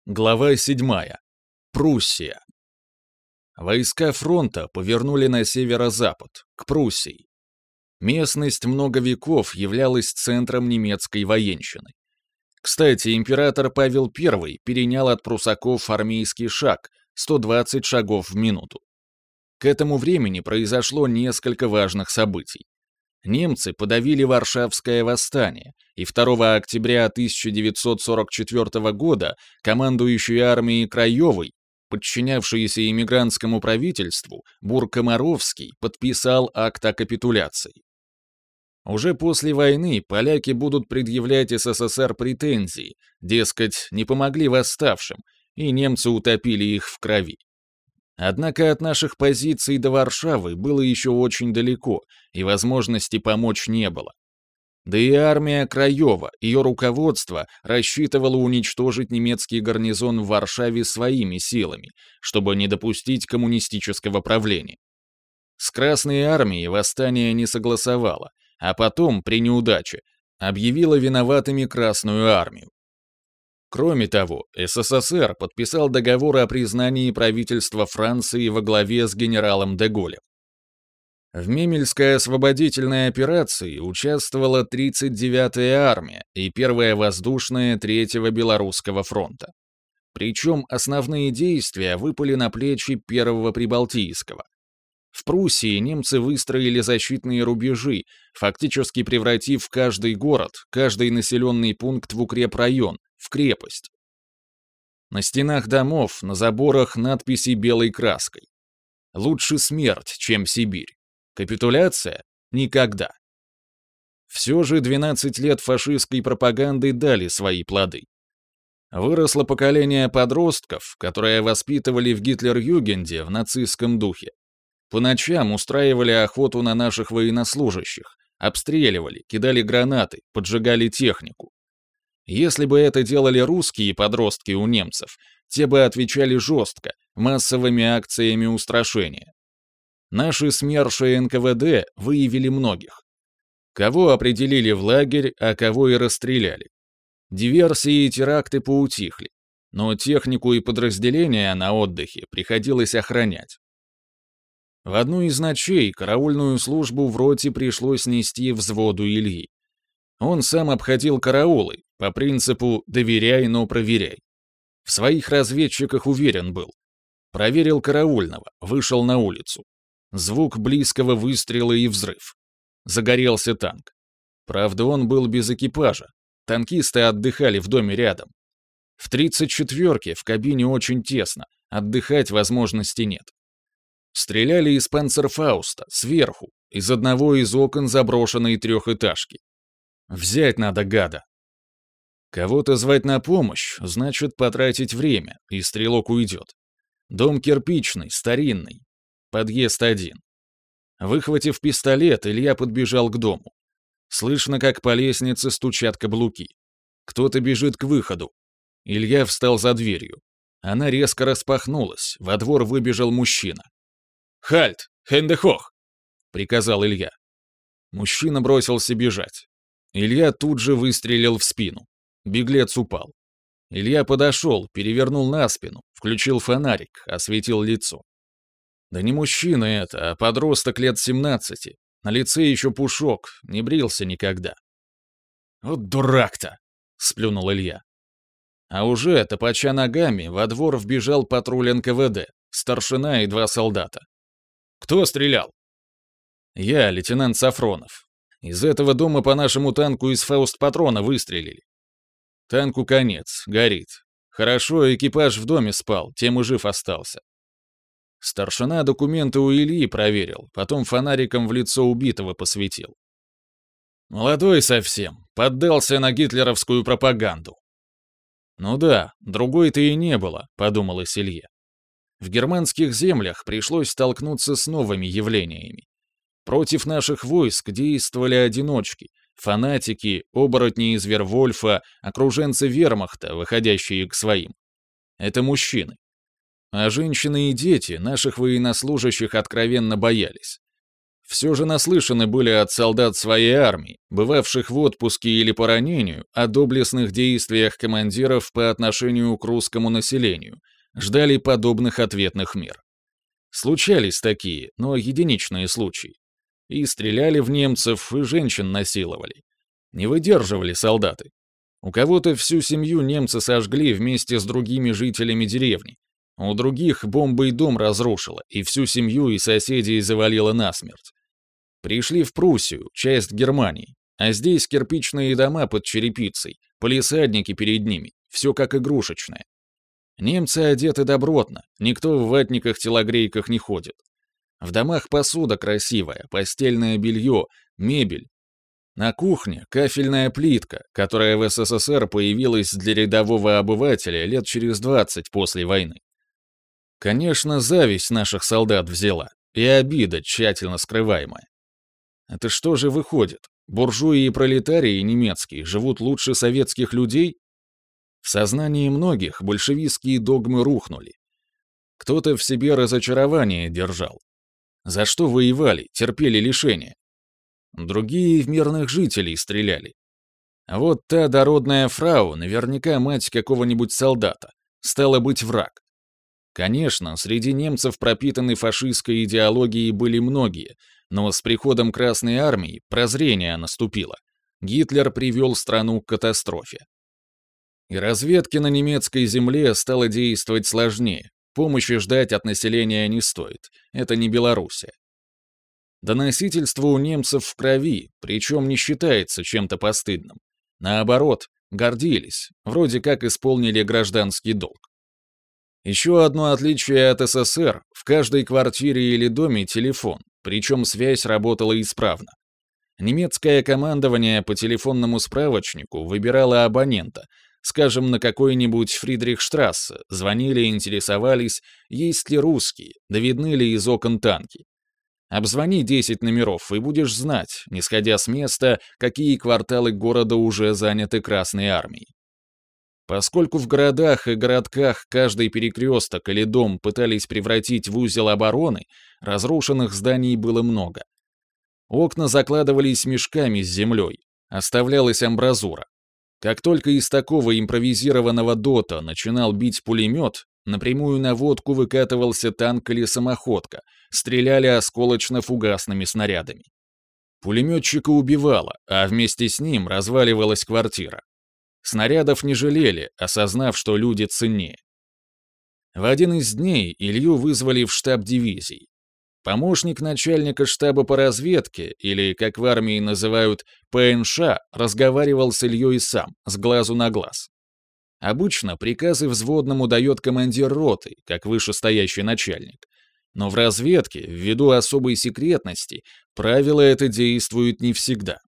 Глава 7. Пруссия. Войска фронта повернули на северо-запад, к Пруссии. Местность много веков являлась центром немецкой военщины. Кстати, император Павел I перенял от пруссаков армейский шаг — 120 шагов в минуту. К этому времени произошло несколько важных событий. Немцы подавили Варшавское восстание, и 2 октября 1944 года командующий армией Краевой, подчинявшийся эмигрантскому правительству, Бур-Комаровский подписал акт о капитуляции. Уже после войны поляки будут предъявлять СССР претензии, дескать, не помогли восставшим, и немцы утопили их в крови. Однако от наших позиций до Варшавы было еще очень далеко, и возможности помочь не было. Да и армия Краева, ее руководство рассчитывало уничтожить немецкий гарнизон в Варшаве своими силами, чтобы не допустить коммунистического правления. С Красной армией восстание не согласовало, а потом, при неудаче, объявило виноватыми Красную армию. Кроме того, СССР подписал договор о признании правительства Франции во главе с генералом де Голлем. В Мемельской освободительной операции участвовала 39-я армия и 1-я воздушная 3-го Белорусского фронта. Причем основные действия выпали на плечи 1-го Прибалтийского. В Пруссии немцы выстроили защитные рубежи, фактически превратив каждый город, каждый населенный пункт в укрепрайон, в крепость. На стенах домов, на заборах надписи белой краской. Лучше смерть, чем Сибирь. Капитуляция? Никогда. Все же 12 лет фашистской пропаганды дали свои плоды. Выросло поколение подростков, которые воспитывали в Гитлер-Югенде в нацистском духе. По ночам устраивали охоту на наших военнослужащих, обстреливали, кидали гранаты, поджигали технику. Если бы это делали русские подростки у немцев, те бы отвечали жестко, массовыми акциями устрашения. Наши СМЕРШи НКВД выявили многих. Кого определили в лагерь, а кого и расстреляли. Диверсии и теракты поутихли, но технику и подразделения на отдыхе приходилось охранять. В одну из ночей караульную службу в роте пришлось нести взводу Ильи. Он сам обходил караулы, по принципу «доверяй, но проверяй». В своих разведчиках уверен был. Проверил караульного, вышел на улицу. Звук близкого выстрела и взрыв. Загорелся танк. Правда, он был без экипажа. Танкисты отдыхали в доме рядом. В 34-ке в кабине очень тесно, отдыхать возможности нет. Стреляли из панцерфауста, сверху, из одного из окон заброшенной трехэтажки. Взять надо гада. Кого-то звать на помощь, значит потратить время, и стрелок уйдет. Дом кирпичный, старинный. Подъезд 1. Выхватив пистолет, Илья подбежал к дому. Слышно, как по лестнице стучат каблуки. Кто-то бежит к выходу. Илья встал за дверью. Она резко распахнулась, во двор выбежал мужчина. «Хальт! Хендехох!» — приказал Илья. Мужчина бросился бежать. Илья тут же выстрелил в спину. Беглец упал. Илья подошел, перевернул на спину, включил фонарик, осветил лицо. Да не мужчина это, а подросток лет 17. На лице еще пушок, не брился никогда. «Вот дурак-то!» — сплюнул Илья. А уже, топача ногами, во двор вбежал патруль НКВД, старшина и 2 солдата. «Кто стрелял?» «Я, лейтенант Сафронов. Из этого дома по нашему танку из фауст-патрона выстрелили. Танку конец, горит. Хорошо, экипаж в доме спал, тем и жив остался. Старшина документы у Ильи проверил, потом фонариком в лицо убитого посветил. Молодой совсем, поддался на гитлеровскую пропаганду. Ну да, другой-то и не было, подумалось Илье. В германских землях пришлось столкнуться с новыми явлениями. Против наших войск действовали одиночки, фанатики, оборотни из Вервольфа, окруженцы вермахта, выходящие к своим. Это мужчины. А женщины и дети наших военнослужащих откровенно боялись. все же наслышаны были от солдат своей армии, бывавших в отпуске или по ранению, о доблестных действиях командиров по отношению к русскому населению, ждали подобных ответных мер. Случались такие, но единичные случаи. И стреляли в немцев, и женщин насиловали. Не выдерживали солдаты. У кого-то всю семью немцы сожгли вместе с другими жителями деревни. У других бомбой дом разрушила, и всю семью и соседей завалила насмерть. Пришли в Пруссию, часть Германии, а здесь кирпичные дома под черепицей, палисадники перед ними, все как игрушечное. Немцы одеты добротно, никто в ватниках-телогрейках не ходит. В домах посуда красивая, постельное белье, мебель. На кухне кафельная плитка, которая в СССР появилась для рядового обывателя лет через 20 после войны. Конечно, зависть наших солдат взяла, и обида, тщательно скрываемая. Это что же выходит? Буржуи и пролетарии немецкие живут лучше советских людей? В сознании многих большевистские догмы рухнули. Кто-то в себе разочарование держал. За что воевали, терпели лишения? Другие в мирных жителей стреляли. А вот та дородная фрау, наверняка мать какого-нибудь солдата, стала быть враг. Конечно, среди немцев пропитанной фашистской идеологией были многие, но с приходом Красной Армии прозрение наступило. Гитлер привел страну к катастрофе. И разведке на немецкой земле стало действовать сложнее. Помощи ждать от населения не стоит. Это не Белоруссия. Доносительство у немцев в крови, причем не считается чем-то постыдным. Наоборот, гордились, вроде как исполнили гражданский долг. Еще одно отличие от СССР — в каждой квартире или доме телефон, причем связь работала исправно. Немецкое командование по телефонному справочнику выбирало абонента, скажем, на какой-нибудь Фридрихштрассе, звонили и интересовались, есть ли русские, да видны ли из окон танки. Обзвони 10 номеров, и будешь знать, не сходя с места, какие кварталы города уже заняты Красной Армией. Поскольку в городах и городках каждый перекресток или дом пытались превратить в узел обороны, разрушенных зданий было много. Окна закладывались мешками с землей, оставлялась амбразура. Как только из такого импровизированного дота начинал бить пулемет, напрямую на водку выкатывался танк или самоходка, стреляли осколочно-фугасными снарядами. Пулеметчика убивало, а вместе с ним разваливалась квартира. Снарядов не жалели, осознав, что люди ценнее. В один из дней Илью вызвали в штаб дивизии. Помощник начальника штаба по разведке, или, как в армии называют, ПНШ, разговаривал с Ильей сам, с глазу на глаз. Обычно приказы взводному дает командир роты, как вышестоящий начальник. Но в разведке, ввиду особой секретности, правило это действует не всегда.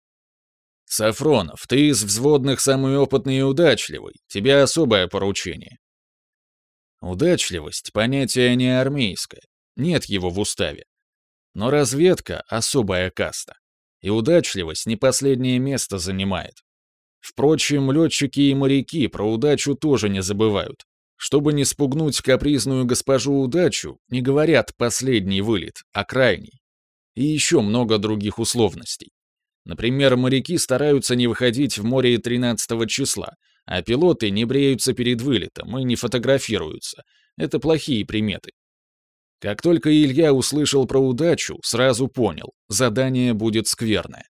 «Сафронов, ты из взводных самый опытный и удачливый, тебе особое поручение». Удачливость — понятие не армейское, нет его в уставе. Но разведка — особая каста, и удачливость не последнее место занимает. Впрочем, летчики и моряки про удачу тоже не забывают. Чтобы не спугнуть капризную госпожу удачу, не говорят «последний вылет», а «крайний». И еще много других условностей. Например, моряки стараются не выходить в море 13 числа, а пилоты не бреются перед вылетом и не фотографируются. Это плохие приметы. Как только Илья услышал про удачу, сразу понял, задание будет скверное.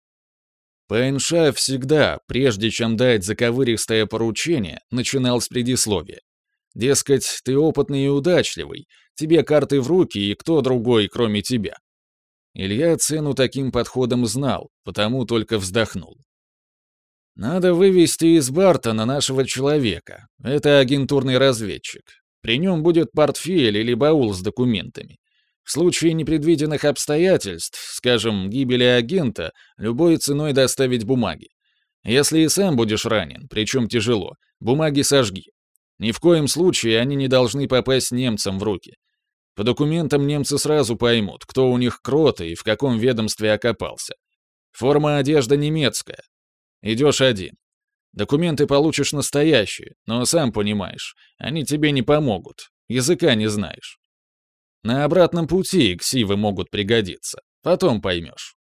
ПНШ всегда, прежде чем дать заковыристое поручение, начинал с предисловия. Дескать, ты опытный и удачливый, тебе карты в руки и кто другой, кроме тебя. Илья цену таким подходом знал, потому только вздохнул. Надо вывести из Бартона нашего человека. Это агентурный разведчик. При нем будет портфель или баул с документами. В случае непредвиденных обстоятельств, скажем, гибели агента, любой ценой доставить бумаги. Если и сам будешь ранен, причем тяжело, бумаги сожги. Ни в коем случае они не должны попасть немцам в руки. По документам немцы сразу поймут, кто у них крот и в каком ведомстве окопался. Форма одежды немецкая. Идешь один. Документы получишь настоящие, но сам понимаешь, они тебе не помогут, языка не знаешь. На обратном пути ксивы могут пригодиться. Потом поймешь.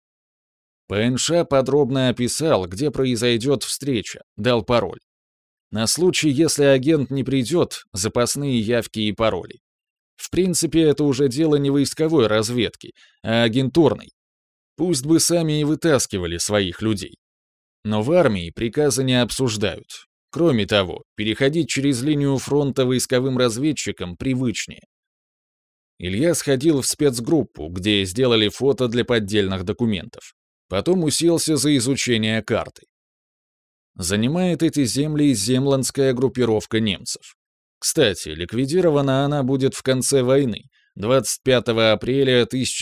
ПНШ подробно описал, где произойдет встреча, дал пароль. На случай, если агент не придет, запасные явки и пароли. В принципе, это уже дело не войсковой разведки, а агентурной. Пусть бы сами и вытаскивали своих людей. Но в армии приказы не обсуждают. Кроме того, переходить через линию фронта войсковым разведчикам привычнее. Илья сходил в спецгруппу, где сделали фото для поддельных документов. Потом уселся за изучение карты. Занимает эти земли земландская группировка немцев. Кстати, ликвидирована она будет в конце войны, 25 апреля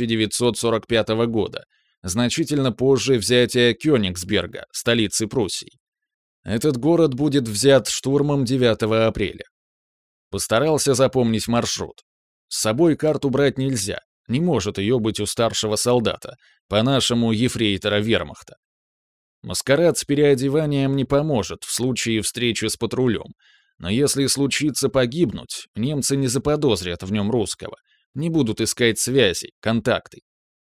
1945 года, значительно позже взятия Кёнигсберга, столицы Пруссии. Этот город будет взят штурмом 9 апреля. Постарался запомнить маршрут. С собой карту брать нельзя, не может ее быть у старшего солдата, по-нашему ефрейтора вермахта. Маскарад с переодеванием не поможет в случае встречи с патрулем, но если случится погибнуть, немцы не заподозрят в нем русского, не будут искать связи, контакты.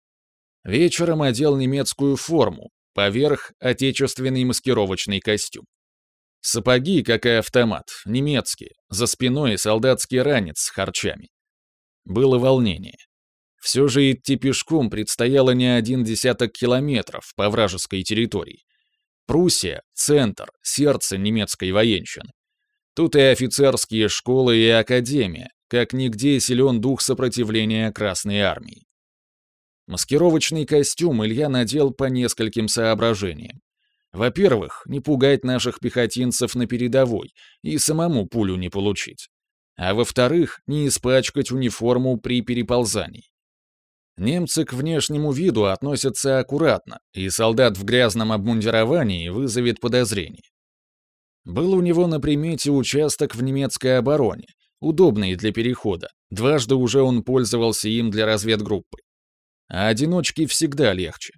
Вечером одел немецкую форму, поверх отечественный маскировочный костюм. Сапоги, как и автомат, немецкие, за спиной солдатский ранец с харчами. Было волнение. Все же идти пешком предстояло не 10 километров по вражеской территории. Пруссия — центр, сердце немецкой военщины. Тут и офицерские школы, и академия, как нигде силен дух сопротивления Красной Армии. Маскировочный костюм Илья надел по нескольким соображениям. Во-первых, не пугать наших пехотинцев на передовой и самому пулю не получить. А во-вторых, не испачкать униформу при переползании. Немцы к внешнему виду относятся аккуратно, и солдат в грязном обмундировании вызовет подозрение. Был у него на примете участок в немецкой обороне, удобный для перехода, дважды уже он пользовался им для разведгруппы. А одиночке всегда легче.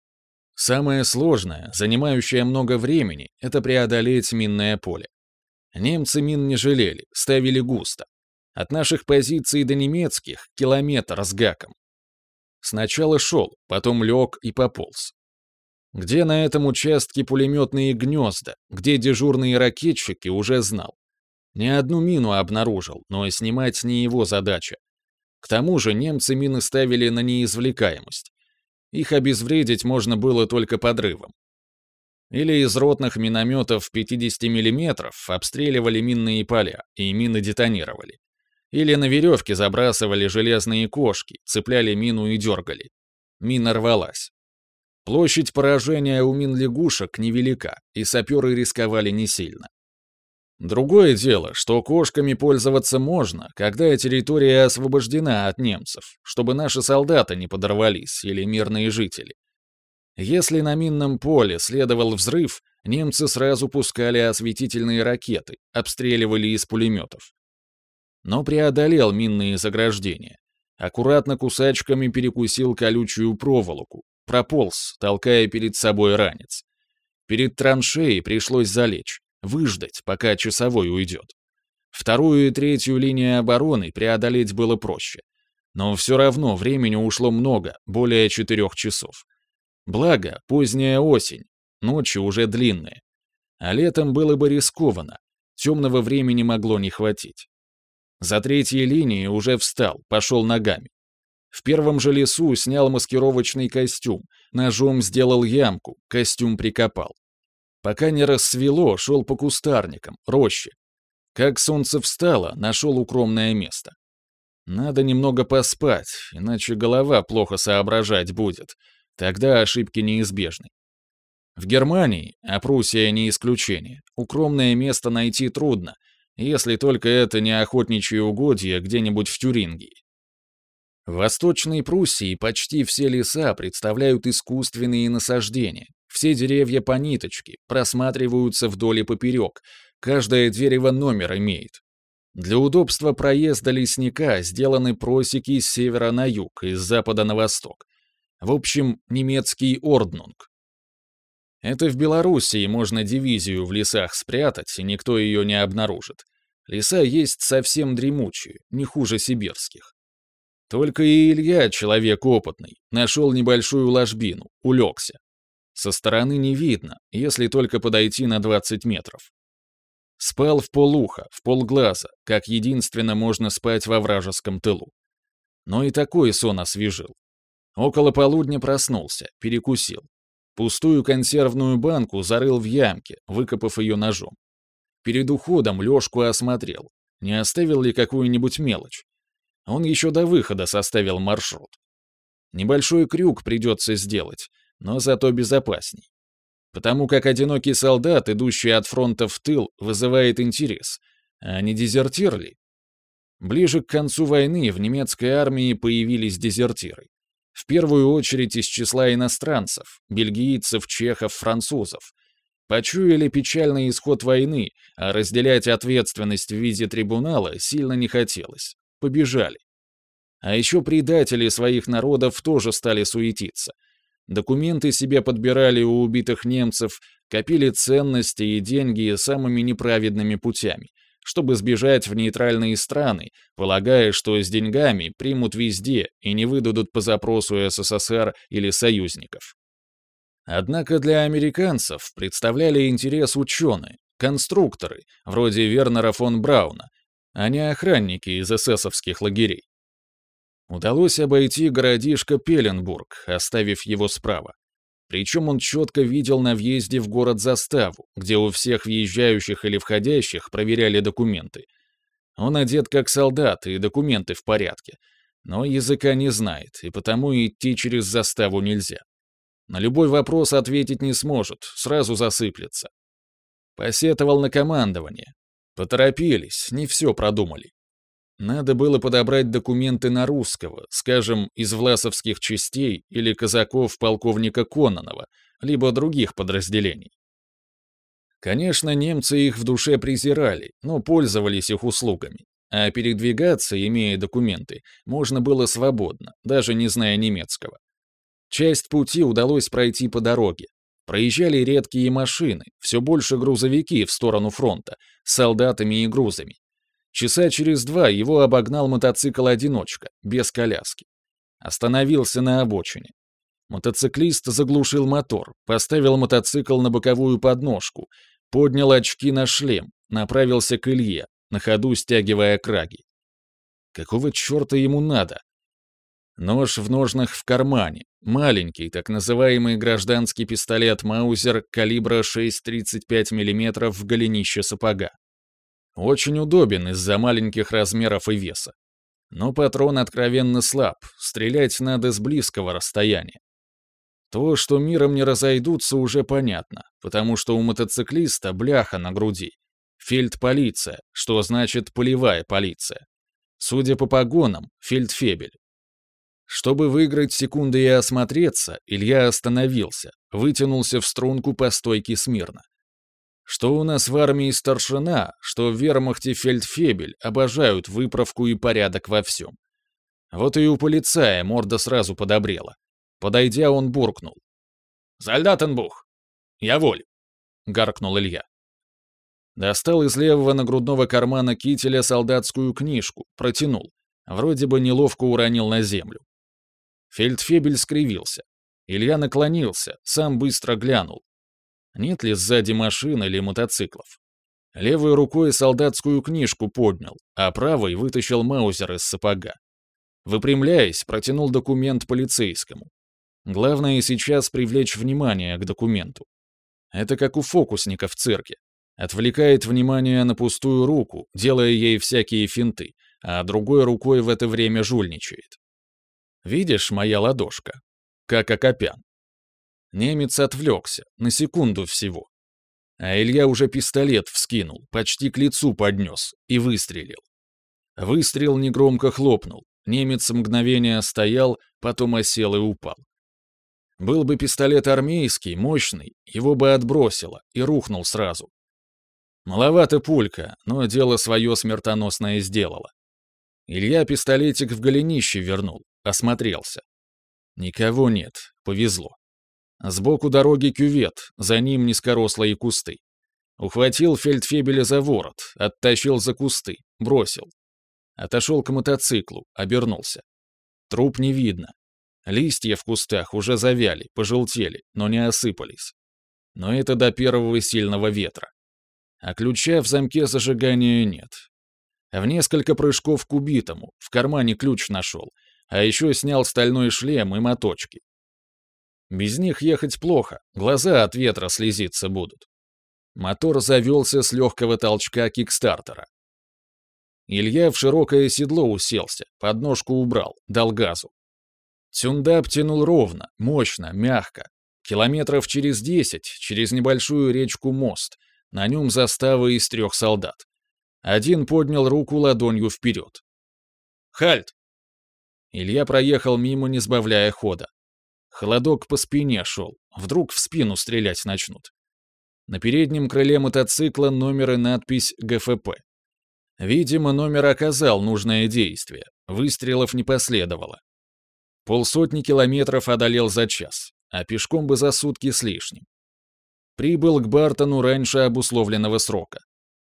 Самое сложное, занимающее много времени, это преодолеть минное поле. Немцы мин не жалели, ставили густо. От наших позиций до немецких — километр с гаком. Сначала шел, потом лег и пополз. Где на этом участке пулеметные гнезда, где дежурные ракетчики, уже знал. Ни одну мину обнаружил, но снимать не его задача. К тому же немцы мины ставили на неизвлекаемость. Их обезвредить можно было только подрывом. Или из ротных минометов 50 мм обстреливали минные поля, и мины детонировали. Или на веревке забрасывали железные кошки, цепляли мину и дергали. Мина рвалась. Площадь поражения у мин-лягушек невелика, и саперы рисковали не сильно. Другое дело, что кошками пользоваться можно, когда территория освобождена от немцев, чтобы наши солдаты не подорвались или мирные жители. Если на минном поле следовал взрыв, немцы сразу пускали осветительные ракеты, обстреливали из пулеметов. Но преодолел минные заграждения. Аккуратно кусачками перекусил колючую проволоку, прополз, толкая перед собой ранец. Перед траншеей пришлось залечь, выждать, пока часовой уйдет. Вторую и третью линии обороны преодолеть было проще. Но все равно времени ушло много, более 4 часов. Благо, поздняя осень, ночи уже длинные. А летом было бы рискованно, темного времени могло не хватить. За третьей линией уже встал, пошел ногами. В первом же лесу снял маскировочный костюм, ножом сделал ямку, костюм прикопал. Пока не рассвело, шел по кустарникам, роще. Как солнце встало, нашел укромное место. Надо немного поспать, иначе голова плохо соображать будет. Тогда ошибки неизбежны. В Германии, а Пруссия не исключение, укромное место найти трудно, если только это не охотничьи угодья где-нибудь в Тюрингии. В Восточной Пруссии почти все леса представляют искусственные насаждения. Все деревья по ниточке, просматриваются вдоль и поперек, каждое дерево номер имеет. Для удобства проезда лесника сделаны просеки с севера на юг и с запада на восток. В общем, немецкий орднунг. Это в Белоруссии можно дивизию в лесах спрятать, и никто ее не обнаружит. Леса есть совсем дремучие, не хуже сибирских. Только и Илья, человек опытный, нашел небольшую ложбину, улегся. Со стороны не видно, если только подойти на 20 метров. Спал вполуха, вполглаза, как единственно можно спать во вражеском тылу. Но и такой сон освежил. Около полудня проснулся, перекусил. Пустую консервную банку зарыл в ямке, выкопав ее ножом. Перед уходом Лёшку осмотрел, не оставил ли какую-нибудь мелочь. Он еще до выхода составил маршрут. Небольшой крюк придется сделать, но зато безопасней. Потому как одинокий солдат, идущий от фронта в тыл, вызывает интерес. А не дезертир ли? Ближе к концу войны в немецкой армии появились дезертиры. В первую очередь из числа иностранцев, бельгийцев, чехов, французов. Почуяли печальный исход войны, а разделять ответственность в виде трибунала сильно не хотелось. Побежали. А еще предатели своих народов тоже стали суетиться. Документы себе подбирали у убитых немцев, копили ценности и деньги самыми неправедными путями, чтобы сбежать в нейтральные страны, полагая, что с деньгами примут везде и не выдадут по запросу СССР или союзников. Однако для американцев представляли интерес ученые, конструкторы, вроде Вернера фон Брауна, а не охранники из эсэсовских лагерей. Удалось обойти городишко Пеленбург, оставив его справа. Причем он четко видел на въезде в город заставу, где у всех въезжающих или входящих проверяли документы. Он одет как солдат, и документы в порядке. Но языка не знает, и потому идти через заставу нельзя. На любой вопрос ответить не сможет, сразу засыплется. Посетовал на командование. Поторопились, не все продумали. Надо было подобрать документы на русского, скажем, из власовских частей или казаков полковника Кононова, либо других подразделений. Конечно, немцы их в душе презирали, но пользовались их услугами, а передвигаться, имея документы, можно было свободно, даже не зная немецкого. Часть пути удалось пройти по дороге. Проезжали редкие машины, все больше грузовики в сторону фронта, с солдатами и грузами. Часа через 2 его обогнал мотоцикл-одиночка, без коляски. Остановился на обочине. Мотоциклист заглушил мотор, поставил мотоцикл на боковую подножку, поднял очки на шлем, направился к Илье, на ходу стягивая краги. Какого черта ему надо? Нож в ножнах в кармане, маленький, так называемый гражданский пистолет Маузер калибра 6,35 мм в голенище сапога. Очень удобен из-за маленьких размеров и веса. Но патрон откровенно слаб, стрелять надо с близкого расстояния. То, что миром не разойдутся, уже понятно, потому что у мотоциклиста бляха на груди. Фельдполиция, что значит полевая полиция. Судя по погонам, фельдфебель. Чтобы выиграть секунды и осмотреться, Илья остановился, вытянулся в струнку по стойке смирно. Что у нас в армии старшина, что в вермахте фельдфебель обожают выправку и порядок во всем. Вот и у полицая морда сразу подобрела. Подойдя, он буркнул. «Солдатенбух! Я воль!» — гаркнул Илья. Достал из левого нагрудного кармана кителя солдатскую книжку, протянул. Вроде бы неловко уронил на землю. Фельдфебель скривился. Илья наклонился, сам быстро глянул. Нет ли сзади машин или мотоциклов? Левой рукой солдатскую книжку поднял, а правой вытащил маузер из сапога. Выпрямляясь, протянул документ полицейскому. Главное сейчас привлечь внимание к документу. Это как у фокусника в цирке. Отвлекает внимание на пустую руку, делая ей всякие финты, а другой рукой в это время жульничает. Видишь, моя ладошка? Как Акопян. Немец отвлекся, на секунду всего. А Илья уже пистолет вскинул, почти к лицу поднес, и выстрелил. Выстрел негромко хлопнул, немец мгновение стоял, потом осел и упал. Был бы пистолет армейский, мощный, его бы отбросило, и рухнул сразу. Маловато пулька, но дело свое смертоносное сделало. Илья пистолетик в голенище вернул, осмотрелся. Никого нет, повезло. Сбоку дороги кювет, за ним низкорослые кусты. Ухватил фельдфебеля за ворот, оттащил за кусты, бросил. Отошел к мотоциклу, обернулся. Труп не видно. Листья в кустах уже завяли, пожелтели, но не осыпались. Но это до первого сильного ветра. А ключа в замке зажигания нет. В несколько прыжков к убитому, в кармане ключ нашел, а еще снял стальной шлем и моточки. Без них ехать плохо, глаза от ветра слезиться будут. Мотор завелся с легкого толчка кикстартера. Илья в широкое седло уселся, подножку убрал, дал газу. Цюндап тянул ровно, мощно, мягко. Километров через 10, через небольшую речку мост. На нем застава из 3 солдат. Один поднял руку ладонью вперед. «Хальт!» Илья проехал мимо, не сбавляя хода. Холодок по спине шел, вдруг в спину стрелять начнут. На переднем крыле мотоцикла номер и надпись «ГФП». Видимо, номер оказал нужное действие, выстрелов не последовало. 50 километров одолел за час, а пешком бы за сутки с лишним. Прибыл к Бартону раньше обусловленного срока.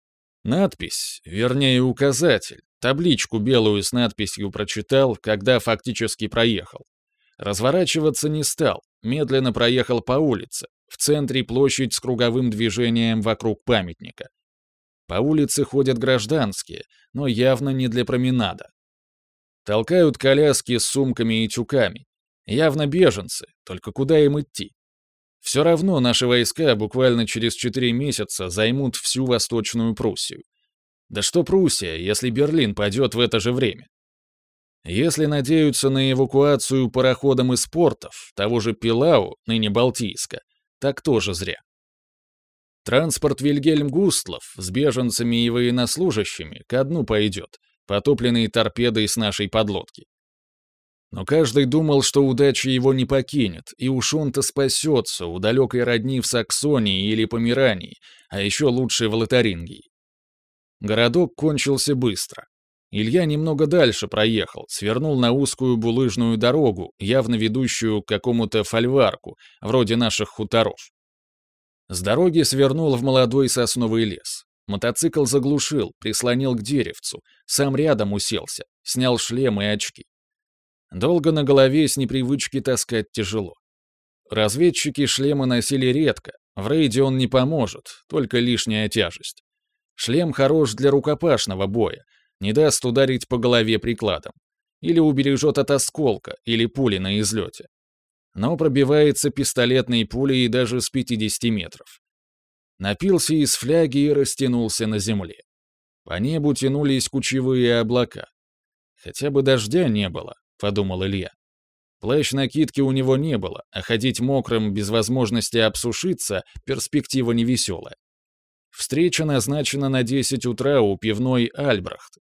Надпись, вернее указатель, табличку белую с надписью прочитал, когда фактически проехал. Разворачиваться не стал, медленно проехал по улице, в центре площадь с круговым движением вокруг памятника. По улице ходят гражданские, но явно не для променада. Толкают коляски с сумками и тюками. Явно беженцы, только куда им идти? Все равно наши войска буквально через 4 месяца займут всю Восточную Пруссию. Да что Пруссия, если Берлин падет в это же время? Если надеются на эвакуацию пароходом из портов, того же Пилау, ныне Балтийска, так тоже зря. Транспорт Вильгельм Густлов с беженцами и военнослужащими ко дну пойдет, потопленный торпедой с нашей подлодки. Но каждый думал, что удача его не покинет, и уж он-то спасется у далекой родни в Саксонии или Померании, а еще лучше в Лотарингии. Городок кончился быстро. Илья немного дальше проехал, свернул на узкую булыжную дорогу, явно ведущую к какому-то фольварку, вроде наших хуторов. С дороги свернул в молодой сосновый лес. Мотоцикл заглушил, прислонил к деревцу, сам рядом уселся, снял шлем и очки. Долго на голове с непривычки таскать тяжело. Разведчики шлемы носили редко, в рейде он не поможет, только лишняя тяжесть. Шлем хорош для рукопашного боя, не даст ударить по голове прикладом. Или убережет от осколка, или пули на излете. Но пробивается пистолетной пулей даже с 50 метров. Напился из фляги и растянулся на земле. По небу тянулись кучевые облака. «Хотя бы дождя не было», — подумал Илья. Плащ-накидки у него не было, а ходить мокрым без возможности обсушиться — перспектива невеселая. Встреча назначена на 10 утра у пивной «Альбрахт».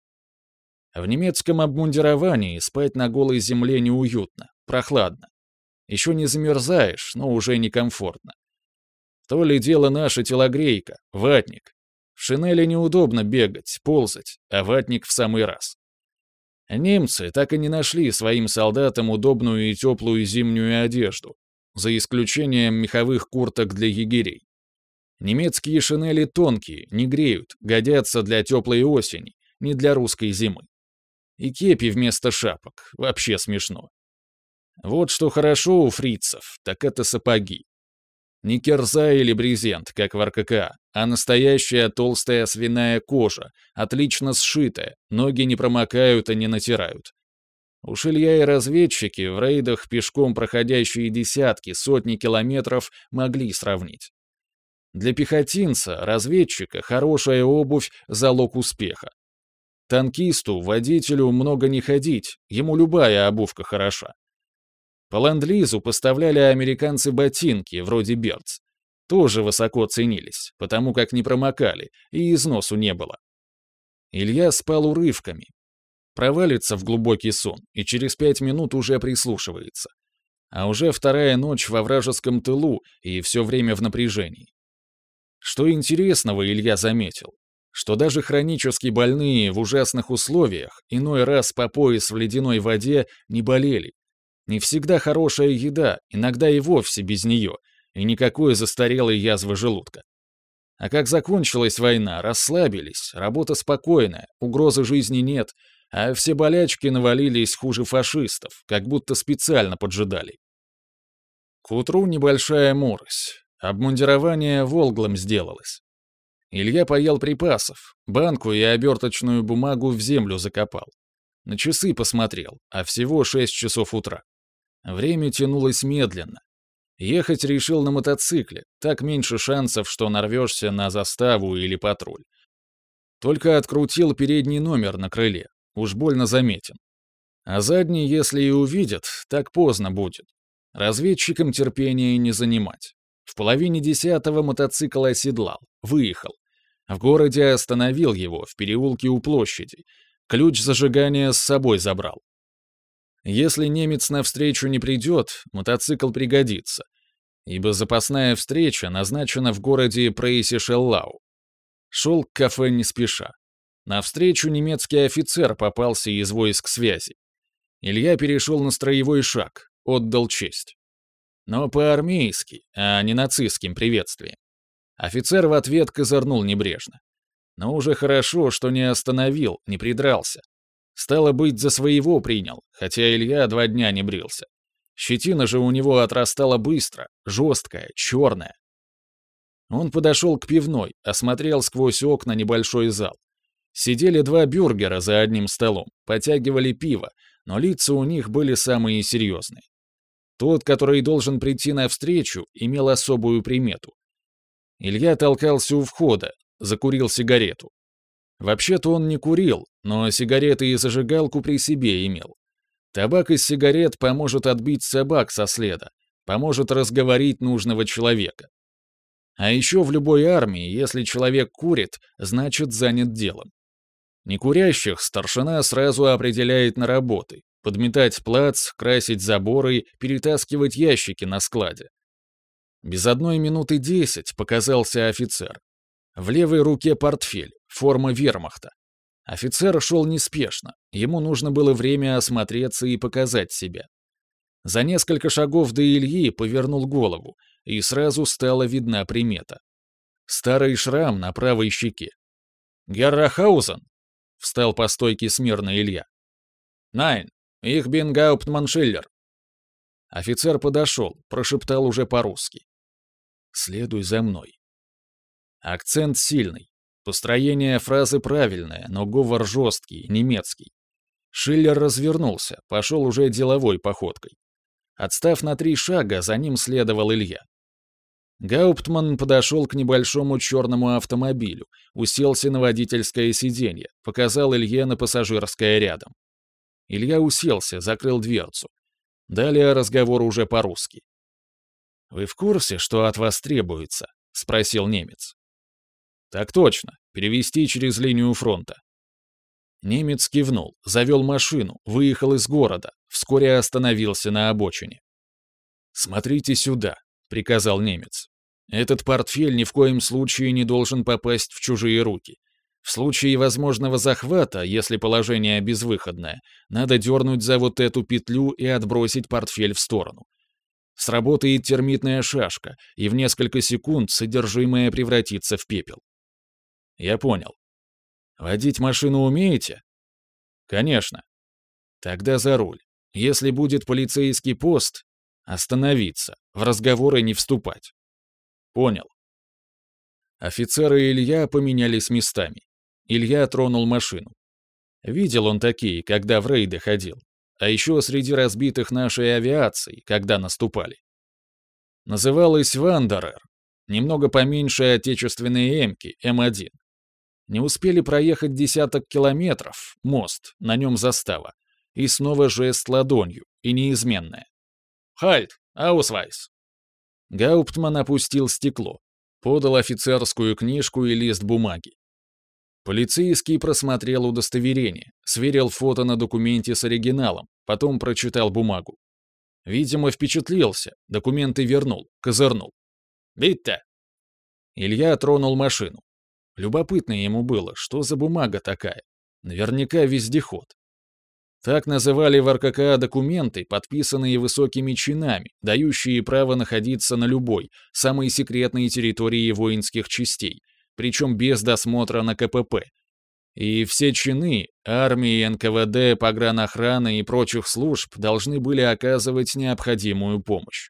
В немецком обмундировании спать на голой земле неуютно, прохладно. Еще не замерзаешь, но уже некомфортно. То ли дело наша телогрейка, ватник. В шинели неудобно бегать, ползать, а ватник в самый раз. Немцы так и не нашли своим солдатам удобную и теплую зимнюю одежду, за исключением меховых курток для егерей. Немецкие шинели тонкие, не греют, годятся для теплой осени, не для русской зимы. И кепи вместо шапок, вообще смешно. Вот что хорошо у фрицев, так это сапоги. Не кирза или брезент, как в РККА, а настоящая толстая свиная кожа, отлично сшитая, ноги не промокают и не натирают. Уж Илья и разведчики в рейдах пешком проходящие десятки, сотни километров могли сравнить. Для пехотинца, разведчика, хорошая обувь — залог успеха. Танкисту, водителю много не ходить, ему любая обувка хороша. По ленд-лизу поставляли американцы ботинки, вроде Берц. Тоже высоко ценились, потому как не промокали, и износу не было. Илья спал урывками. Провалится в глубокий сон, и через 5 минут уже прислушивается. А уже вторая ночь во вражеском тылу, и все время в напряжении. Что интересного Илья заметил? Что даже хронически больные в ужасных условиях, иной раз по пояс в ледяной воде, не болели. Не всегда хорошая еда, иногда и вовсе без нее, и никакой застарелой язвы желудка. А как закончилась война, расслабились, работа спокойная, угрозы жизни нет, А все болячки навалились хуже фашистов, как будто специально поджидали. К утру небольшая морось. Обмундирование волглым сделалось. Илья поел припасов, банку и оберточную бумагу в землю закопал. На часы посмотрел, а всего 6 часов утра. Время тянулось медленно. Ехать решил на мотоцикле, так меньше шансов, что нарвешься на заставу или патруль. Только открутил передний номер на крыле, уж больно заметен. А задний, если и увидят, так поздно будет. Разведчикам терпения не занимать. В 9:30 мотоцикл оседлал, выехал. В городе остановил его, в переулке у площади. Ключ зажигания с собой забрал. Если немец навстречу не придет, мотоцикл пригодится, ибо запасная встреча назначена в городе Прейсе-Шеллау. Шел к кафе не спеша. Навстречу немецкий офицер попался из войск связи. Илья перешел на строевой шаг, отдал честь. Но по-армейски, а не нацистским приветствием. Офицер в ответ козырнул небрежно. Но уже хорошо, что не остановил, не придрался. Стало быть, за своего принял, хотя Илья 2 дня не брился. Щетина же у него отрастала быстро, жесткая, черная. Он подошел к пивной, осмотрел сквозь окна небольшой зал. Сидели 2 бюргера за одним столом, потягивали пиво, но лица у них были самые серьезные. Тот, который должен прийти навстречу, имел особую примету. Илья толкался у входа, закурил сигарету. Вообще-то он не курил, но сигареты и зажигалку при себе имел. Табак из сигарет поможет отбить собак со следа, поможет разговорить нужного человека. А еще в любой армии, если человек курит, значит занят делом. Некурящих старшина сразу определяет на работы: подметать плац, красить заборы, перетаскивать ящики на складе. Без 1 минуты 10 показался офицер. В левой руке портфель, форма вермахта. Офицер шел неспешно, ему нужно было время осмотреться и показать себя. За несколько шагов до Ильи повернул голову, и сразу стала видна примета. Старый шрам на правой щеке. «Геррахаузен?» — встал по стойке смирно Илья. «Найн, их бин Гауптман Шиллер». Офицер подошел, прошептал уже по-русски. «Следуй за мной». Акцент сильный. Построение фразы правильное, но говор жесткий, немецкий. Шиллер развернулся, пошел уже деловой походкой. Отстав на 3 шага, за ним следовал Илья. Гауптман подошел к небольшому черному автомобилю, уселся на водительское сиденье, показал Илье на пассажирское рядом. Илья уселся, закрыл дверцу. Далее разговор уже по-русски. «Вы в курсе, что от вас требуется?» — спросил немец. «Так точно, перевести через линию фронта». Немец кивнул, завел машину, выехал из города, вскоре остановился на обочине. «Смотрите сюда», — приказал немец. «Этот портфель ни в коем случае не должен попасть в чужие руки. В случае возможного захвата, если положение безвыходное, надо дернуть за вот эту петлю и отбросить портфель в сторону. Сработает термитная шашка, и в несколько секунд содержимое превратится в пепел». «Я понял. Водить машину умеете?» «Конечно». «Тогда за руль. Если будет полицейский пост, остановиться, в разговоры не вступать». «Понял». Офицеры и Илья поменялись местами. Илья тронул машину. Видел он такие, когда в рейды ходил, а еще среди разбитых нашей авиации, когда наступали. Называлась «Вандерер», немного поменьше отечественной «Эмки» М1. Не успели проехать 10 километров, мост, на нем застава, и снова жест ладонью, и неизменное. «Хальт! Аусвайс!» Гауптман опустил стекло, подал офицерскую книжку и лист бумаги. Полицейский просмотрел удостоверение, сверил фото на документе с оригиналом, потом прочитал бумагу. Видимо, впечатлился, документы вернул, козырнул. «Битте!» Илья тронул машину. Любопытно ему было, что за бумага такая. Наверняка вездеход. Так называли в РККА документы, подписанные высокими чинами, дающие право находиться на любой, самой секретной территории воинских частей, причем без досмотра на КПП. И все чины, армии, НКВД, погранохраны и прочих служб должны были оказывать необходимую помощь.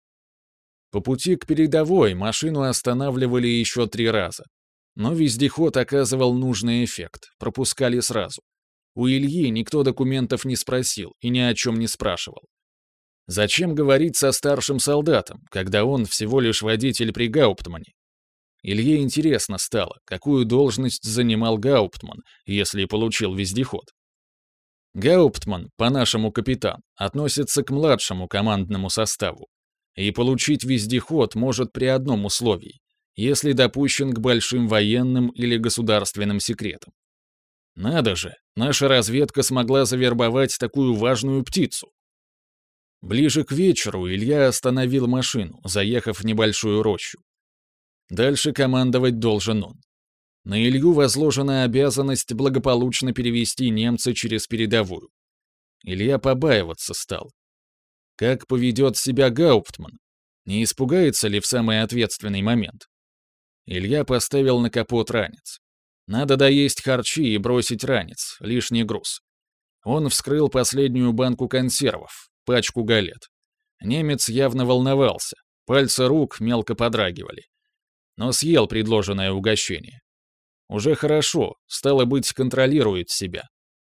По пути к передовой машину останавливали еще 3 раза. Но вездеход оказывал нужный эффект, пропускали сразу. У Ильи никто документов не спросил и ни о чем не спрашивал. Зачем говорить со старшим солдатом, когда он всего лишь водитель при Гауптмане? Илье интересно стало, какую должность занимал Гауптман, если получил вездеход. Гауптман, по-нашему капитан, относится к младшему командному составу. И получить вездеход может при одном условии, если допущен к большим военным или государственным секретам. Надо же, наша разведка смогла завербовать такую важную птицу. Ближе к вечеру Илья остановил машину, заехав в небольшую рощу. Дальше командовать должен он. На Илью возложена обязанность благополучно перевести немца через передовую. Илья побаиваться стал. Как поведет себя Гауптман? Не испугается ли в самый ответственный момент? Илья поставил на капот ранец. Надо доесть харчи и бросить ранец, лишний груз. Он вскрыл последнюю банку консервов, пачку галет. Немец явно волновался, пальцы рук мелко подрагивали. Но съел предложенное угощение. Уже хорошо, стало быть, контролирует себя.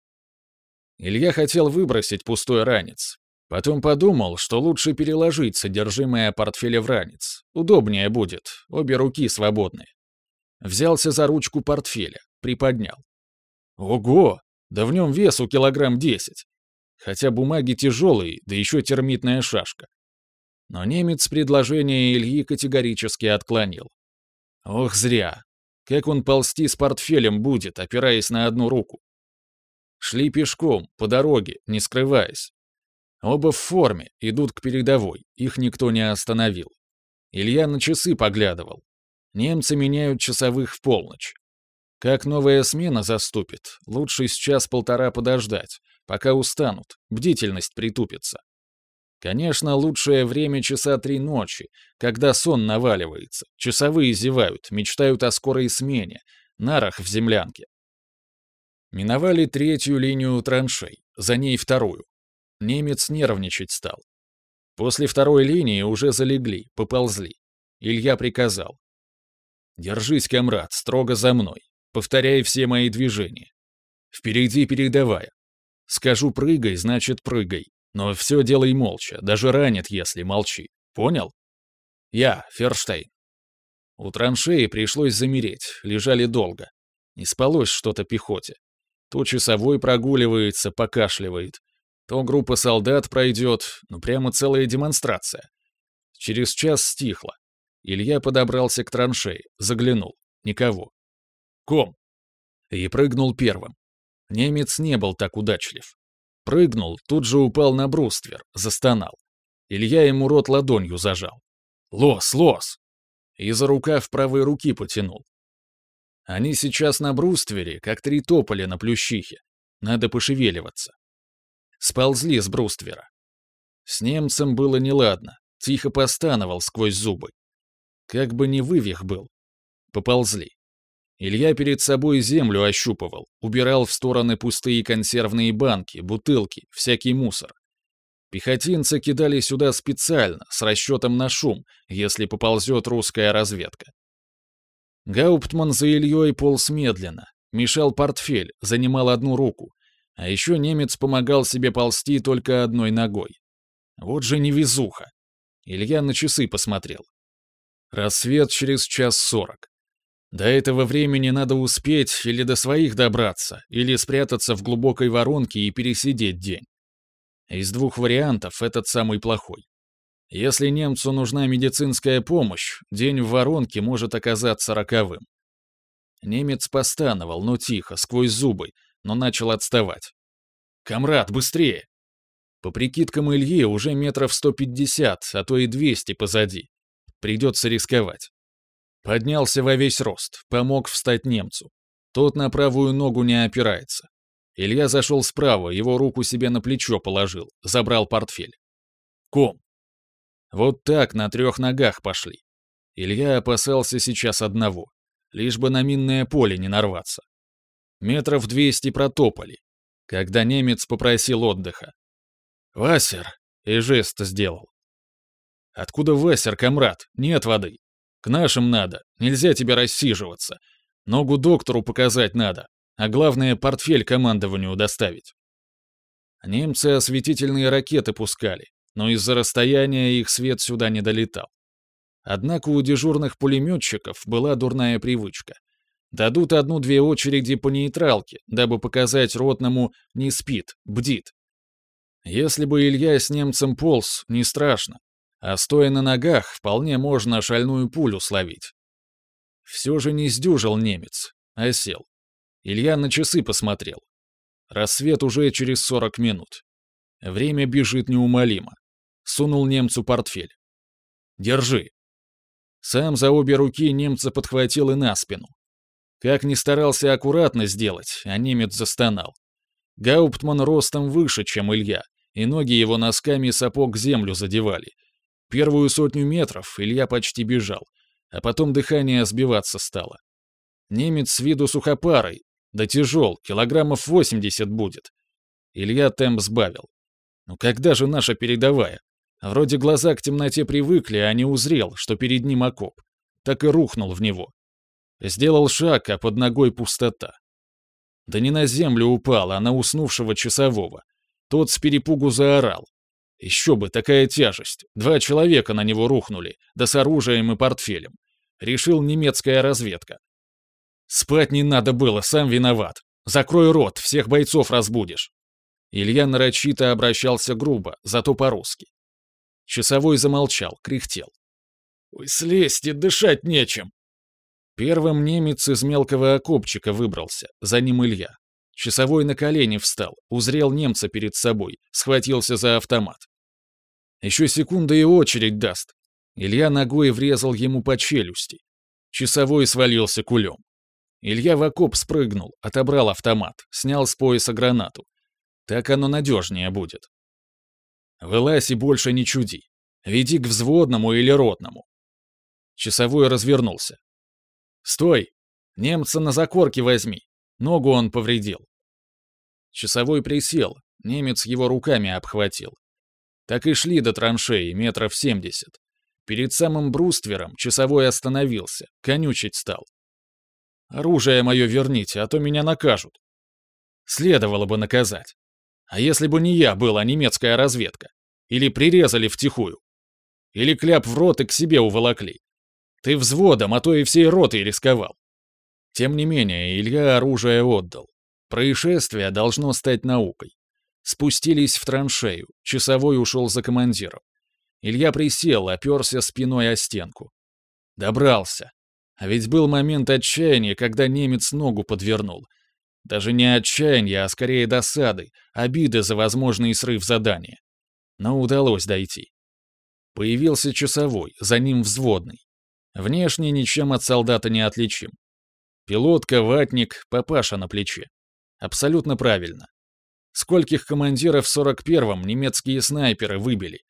Илья хотел выбросить пустой ранец. Потом подумал, что лучше переложить содержимое портфеля в ранец. Удобнее будет, обе руки свободны. Взялся за ручку портфеля, приподнял. Ого, да в нем весу килограмм 10. Хотя бумаги тяжелые, да еще термитная шашка. Но немец предложение Ильи категорически отклонил. Ох, зря. Как он ползти с портфелем будет, опираясь на одну руку? Шли пешком, по дороге, не скрываясь. Оба в форме, идут к передовой, их никто не остановил. Илья на часы поглядывал. Немцы меняют часовых в полночь. Как новая смена заступит, лучше с час-полтора подождать, пока устанут, бдительность притупится. Конечно, лучшее время часа 3 ночи, когда сон наваливается, часовые зевают, мечтают о скорой смене, нарах в землянке. Миновали 3-ю линию траншей, за ней 2-ю. Немец нервничать стал. После 2-й линии уже залегли, поползли. Илья приказал. «Держись, комрад, строго за мной. Повторяй все мои движения. Впереди передовая. Скажу прыгай, значит прыгай. Но все делай молча, даже ранит, если молчи. Понял? Я, Ферштейн». У траншеи пришлось замереть, лежали долго. Не спалось что-то пехоте. То часовой прогуливается, покашливает. То группа солдат пройдет, ну прямо целая демонстрация. Через час стихло. Илья подобрался к траншее, заглянул. Никого. Ком. И прыгнул первым. Немец не был так удачлив. Прыгнул, тут же упал на бруствер, застонал. Илья ему рот ладонью зажал. «Лос, лос!» И за рукав правой руки потянул. Они сейчас на бруствере, как 3 тополя на плющихе. Надо пошевеливаться. Сползли с бруствера. С немцем было неладно, тихо постановал сквозь зубы. Как бы ни вывих был. Поползли. Илья перед собой землю ощупывал, убирал в стороны пустые консервные банки, бутылки, всякий мусор. Пехотинцы кидали сюда специально, с расчетом на шум, если поползет русская разведка. Гауптман за Ильей полз медленно, мешал портфель, занимал одну руку, а еще немец помогал себе ползти только одной ногой. Вот же невезуха. Илья на часы посмотрел. Рассвет через 1:40. До этого времени надо успеть или до своих добраться, или спрятаться в глубокой воронке и пересидеть день. Из 2 вариантов этот самый плохой. Если немцу нужна медицинская помощь, день в воронке может оказаться роковым. Немец постановал, но тихо, сквозь зубы, но начал отставать. «Камрад, быстрее!» По прикидкам Ильи уже метров 150, а то и 200 позади. Придется рисковать. Поднялся во весь рост, помог встать немцу. Тот на правую ногу не опирается. Илья зашел справа, его руку себе на плечо положил, забрал портфель. Ком. Вот так на 3 ногах пошли. Илья опасался сейчас одного, лишь бы на минное поле не нарваться. Метров 200 протопали, когда немец попросил отдыха. «Вассер!» — и жест сделал. «Откуда Вассер, комрад? Нет воды. К нашим надо, нельзя тебе рассиживаться. Ногу доктору показать надо, а главное, портфель командованию доставить». Немцы осветительные ракеты пускали, но из-за расстояния их свет сюда не долетал. Однако у дежурных пулеметчиков была дурная привычка. Дадут одну-две очереди по нейтралке, дабы показать ротному «не спит, бдит». Если бы Илья с немцем полз, не страшно, а стоя на ногах, вполне можно шальную пулю словить. Все же не сдюжил немец, а сел. Илья на часы посмотрел. Рассвет уже через 40 минут. Время бежит неумолимо. Сунул немцу портфель. «Держи». Сам за обе руки немца подхватил и на спину. Как ни старался аккуратно сделать, а немец застонал. Гауптман ростом выше, чем Илья, и ноги его носками сапог землю задевали. Первую 100 метров Илья почти бежал, а потом дыхание сбиваться стало. Немец с виду сухопарый, да тяжел, килограммов 80 будет. Илья темп сбавил. Ну когда же наша передовая? Вроде глаза к темноте привыкли, а не узрел, что перед ним окоп. Так и рухнул в него. Сделал шаг, а под ногой пустота. Да не на землю упал, а на уснувшего часового. Тот с перепугу заорал. Еще бы, такая тяжесть. 2 человека на него рухнули, да с оружием и портфелем. Решил немецкая разведка. Спать не надо было, сам виноват. Закрой рот, всех бойцов разбудишь. Илья нарочито обращался грубо, зато по-русски. Часовой замолчал, кряхтел. «Ой, слезьте, дышать нечем!» Первым немец из мелкого окопчика выбрался, за ним Илья. Часовой на колени встал, узрел немца перед собой, схватился за автомат. Еще секунда и очередь даст. Илья ногой врезал ему по челюсти. Часовой свалился кулем. Илья в окоп спрыгнул, отобрал автомат, снял с пояса гранату. Так оно надежнее будет. Вылазь и больше не чуди. Веди к взводному или ротному. Часовой развернулся. «Стой! Немца на закорке возьми. Ногу он повредил». Часовой присел, немец его руками обхватил. Так и шли до траншеи метров 70. Перед самым бруствером часовой остановился, конючить стал. «Оружие мое верните, а то меня накажут». Следовало бы наказать. А если бы не я был, а немецкая разведка? Или прирезали втихую? Или кляп в рот и к себе уволокли? Ты взводом, а то и всей ротой рисковал. Тем не менее, Илья оружие отдал. Происшествие должно стать наукой. Спустились в траншею, часовой ушел за командиром. Илья присел, оперся спиной о стенку. Добрался. А ведь был момент отчаяния, когда немец ногу подвернул. Даже не отчаяния, а скорее досады, обиды за возможный срыв задания. Но удалось дойти. Появился часовой, за ним взводный. Внешне ничем от солдата не отличим. Пилотка, ватник, папаша на плече. Абсолютно правильно. Скольких командиров в 41-м немецкие снайперы выбили.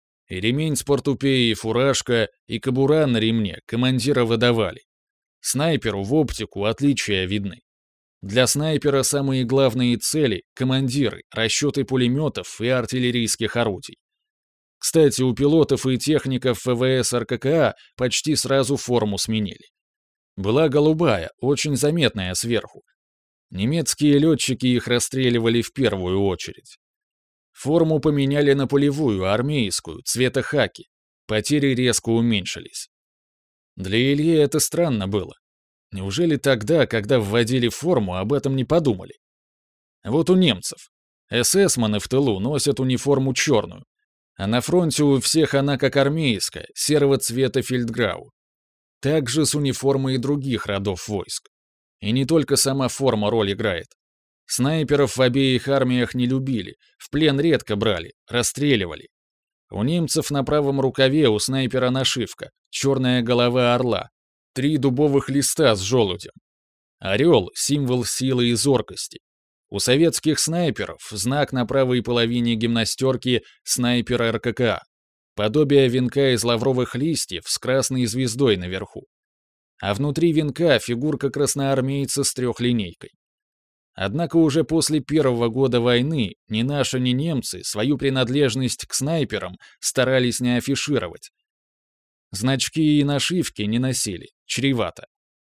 И ремень с портупеей, фуражка, и кобура на ремне командира выдавали. Снайперу в оптику отличия видны. Для снайпера самые главные цели — командиры, расчеты пулеметов и артиллерийских орудий. Кстати, у пилотов и техников ВВС РККА почти сразу форму сменили. Была голубая, очень заметная сверху. Немецкие летчики их расстреливали в первую очередь. Форму поменяли на полевую, армейскую, цвета хаки. Потери резко уменьшились. Для Ильи это странно было. Неужели тогда, когда вводили форму, об этом не подумали? Вот у немцев. ССманы в тылу носят униформу черную, а на фронте у всех она как армейская, серого цвета фельдграу. Так же с униформой других родов войск. И не только сама форма роль играет. Снайперов в обеих армиях не любили, в плен редко брали, расстреливали. У немцев на правом рукаве у снайпера нашивка, черная голова орла, 3 дубовых листа с желудем. Орел — символ силы и зоркости. У советских снайперов знак на правой половине гимнастерки снайпера РККА, подобие венка из лавровых листьев с красной звездой наверху. А внутри венка фигурка красноармейца с 3-линейкой. Однако уже после первого года войны ни наши, ни немцы свою принадлежность к снайперам старались не афишировать. Значки и нашивки не носили, чревато.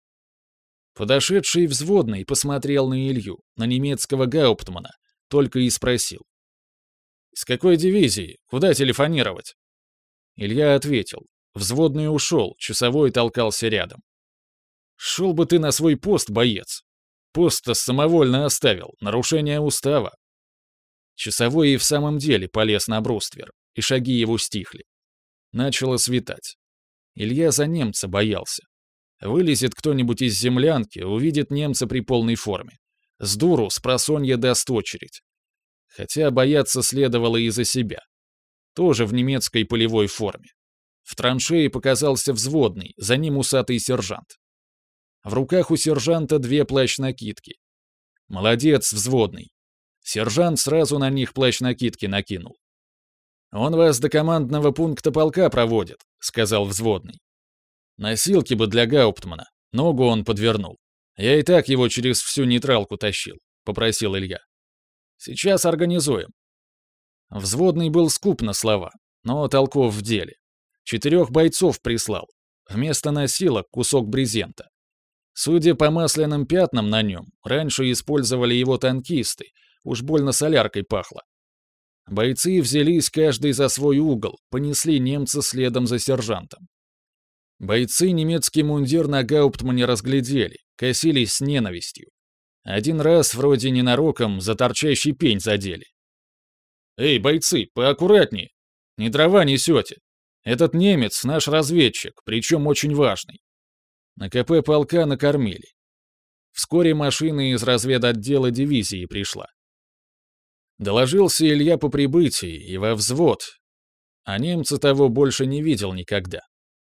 Подошедший взводный посмотрел на Илью, на немецкого гауптмана, только и спросил. «С какой дивизии? Куда телефонировать?» Илья ответил. Взводный ушел, часовой толкался рядом. «Шел бы ты на свой пост, боец. Пост-то самовольно оставил, нарушение устава». Часовой и в самом деле полез на бруствер, и шаги его стихли. Начало светать. Илья за немца боялся. Вылезет кто-нибудь из землянки, увидит немца при полной форме. С дуру, спросонья даст очередь. Хотя бояться следовало и за себя. Тоже в немецкой полевой форме. В траншее показался взводный, за ним усатый сержант. В руках у сержанта 2 плащ-накидки. Молодец, взводный. Сержант сразу на них плащ-накидки накинул. «Он вас до командного пункта полка проводит», — сказал взводный. «Носилки бы для гауптмана. Ногу он подвернул. Я и так его через всю нейтралку тащил», — попросил Илья. «Сейчас организуем». Взводный был скуп на слова, но толков в деле. 4 бойцов прислал. Вместо носилок кусок брезента. Судя по масляным пятнам на нем, раньше использовали его танкисты, уж больно соляркой пахло. Бойцы взялись каждый за свой угол, понесли немца следом за сержантом. Бойцы немецкий мундир на гауптмане разглядели, косились с ненавистью. Один раз вроде ненароком за торчащий пень задели. «Эй, бойцы, поаккуратнее! Не дрова несете! Этот немец наш разведчик, причем очень важный». На КП полка накормили. Вскоре машина из разведотдела дивизии пришла. Доложился Илья по прибытии и во взвод, а немца того больше не видел никогда.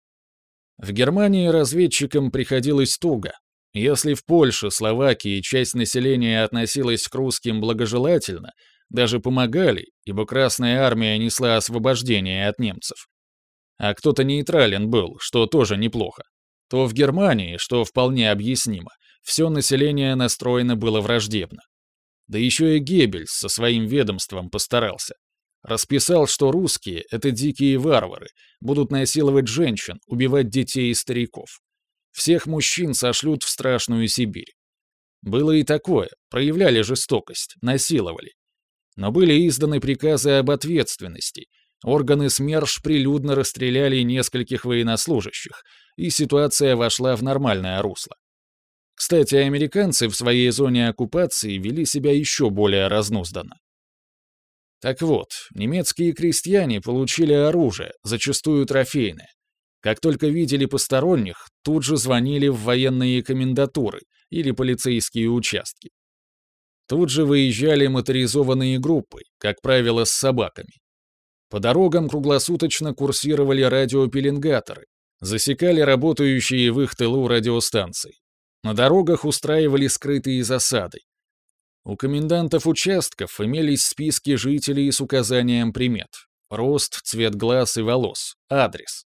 В Германии разведчикам приходилось туго. Если в Польше, Словакии часть населения относилась к русским благожелательно, даже помогали, ибо Красная Армия несла освобождение от немцев, а кто-то нейтрален был, что тоже неплохо, то в Германии, что вполне объяснимо, все население настроено было враждебно. Да еще и Геббельс со своим ведомством постарался. Расписал, что русские — это дикие варвары, будут насиловать женщин, убивать детей и стариков. Всех мужчин сошлют в страшную Сибирь. Было и такое, проявляли жестокость, насиловали. Но были изданы приказы об ответственности. Органы СМЕРШ прилюдно расстреляли нескольких военнослужащих, и ситуация вошла в нормальное русло. Кстати, американцы в своей зоне оккупации вели себя еще более разнузданно. Так вот, немецкие крестьяне получили оружие, зачастую трофейное. Как только видели посторонних, тут же звонили в военные комендатуры или полицейские участки. Тут же выезжали моторизованные группы, как правило, с собаками. По дорогам круглосуточно курсировали радиопеленгаторы, засекали работающие в их тылу радиостанции. На дорогах устраивали скрытые засады. У комендантов участков имелись списки жителей с указанием примет: рост, цвет глаз и волос, адрес.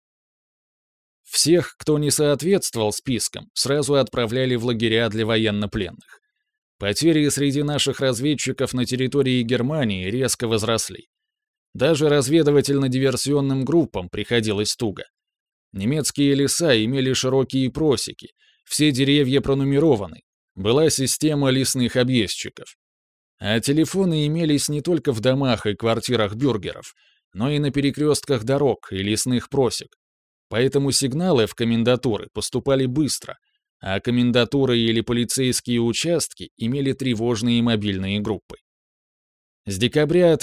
Всех, кто не соответствовал спискам, сразу отправляли в лагеря для военнопленных. Потери среди наших разведчиков на территории Германии резко возросли. Даже разведывательно-диверсионным группам приходилось туго. Немецкие леса имели широкие просеки, все деревья пронумерованы, была система лесных объездчиков. А телефоны имелись не только в домах и квартирах бюргеров, но и на перекрестках дорог и лесных просек. Поэтому сигналы в комендатуры поступали быстро, а комендатуры или полицейские участки имели тревожные мобильные группы. С декабря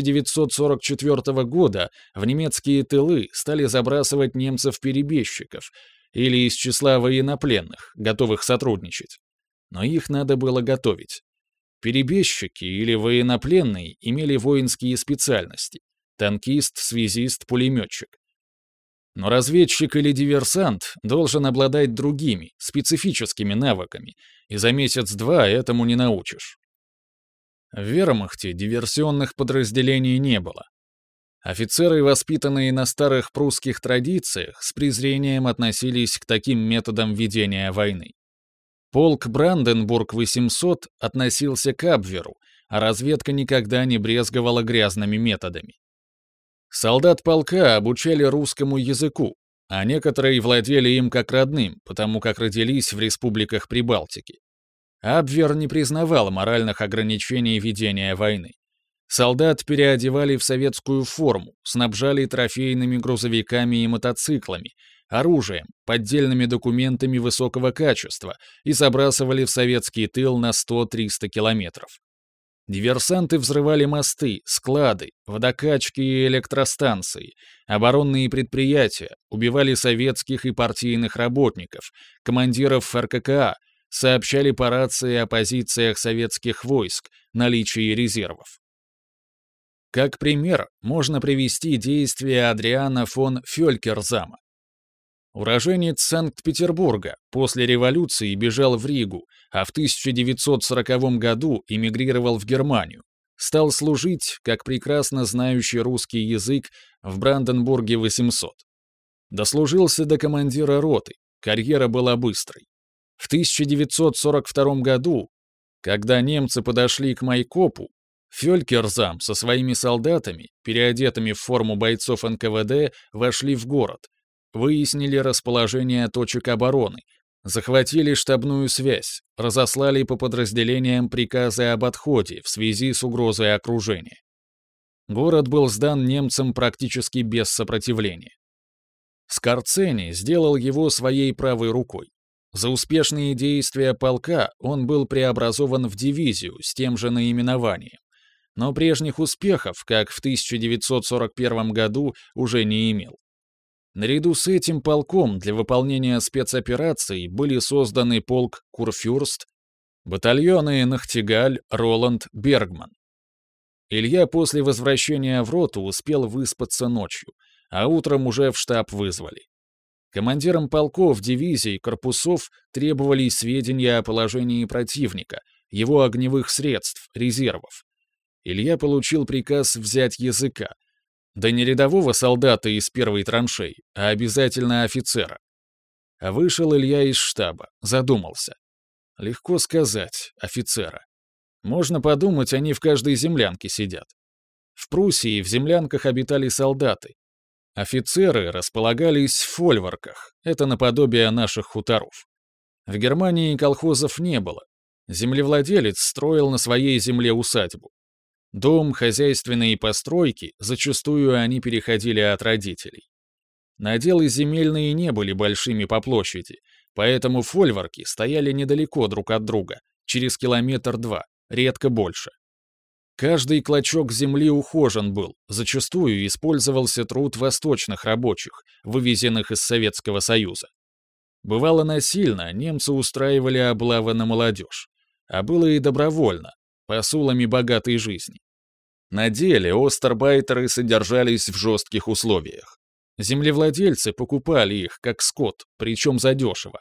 1944 года в немецкие тылы стали забрасывать немцев-перебежчиков или из числа военнопленных, готовых сотрудничать. Но их надо было готовить. Перебежчики или военнопленные имели воинские специальности: танкист, связист, пулеметчик. Но разведчик или диверсант должен обладать другими, специфическими навыками, и за месяц-два этому не научишь. В вермахте диверсионных подразделений не было. Офицеры, воспитанные на старых прусских традициях, с презрением относились к таким методам ведения войны. Полк Бранденбург-800 относился к Абверу, а разведка никогда не брезговала грязными методами. Солдат полка обучали русскому языку, а некоторые владели им как родным, потому как родились в республиках Прибалтики. Абвер не признавал моральных ограничений ведения войны. Солдат переодевали в советскую форму, снабжали трофейными грузовиками и мотоциклами, оружием, поддельными документами высокого качества и забрасывали в советский тыл на 100-300 километров. Диверсанты взрывали мосты, склады, водокачки и электростанции, оборонные предприятия, убивали советских и партийных работников, командиров РККА, сообщали по рации о позициях советских войск, наличии резервов. Как пример можно привести действия Адриана фон Фёлькерзама. Уроженец Санкт-Петербурга, после революции бежал в Ригу, а в 1940 году эмигрировал в Германию. Стал служить, как прекрасно знающий русский язык, в Бранденбурге 800. Дослужился до командира роты, карьера была быстрой. В 1942 году, когда немцы подошли к Майкопу, Фёлькерзам со своими солдатами, переодетыми в форму бойцов НКВД, вошли в город, выяснили расположение точек обороны, захватили штабную связь, разослали по подразделениям приказы об отходе в связи с угрозой окружения. Город был сдан немцам практически без сопротивления. Скорцени сделал его своей правой рукой. За успешные действия полка он был преобразован в дивизию с тем же наименованием, но прежних успехов, как в 1941 году, уже не имел. Наряду с этим полком для выполнения спецопераций были созданы полк Курфюрст, батальоны Нахтигаль, Роланд, Бергман. Илья после возвращения в роту успел выспаться ночью, а утром уже в штаб вызвали. Командирам полков, дивизий, корпусов требовались сведения о положении противника, его огневых средств, резервов. Илья получил приказ взять языка. Да не рядового солдата из первой траншей, а обязательно офицера. А вышел Илья из штаба, задумался. Легко сказать, офицера. Можно подумать, они в каждой землянке сидят. В Пруссии в землянках обитали солдаты. Офицеры располагались в фольварках, это наподобие наших хуторов. В Германии колхозов не было. Землевладелец строил на своей земле усадьбу. Дом, хозяйственные постройки, зачастую они переходили от родителей. Наделы земельные не были большими по площади, поэтому фольварки стояли недалеко друг от друга, через километр-два, редко больше. Каждый клочок земли ухожен был, зачастую использовался труд восточных рабочих, вывезенных из Советского Союза. Бывало насильно, немцы устраивали облавы на молодежь, а было и добровольно, посулами богатой жизни. На деле остарбайтеры содержались в жестких условиях. Землевладельцы покупали их, как скот, причем задешево.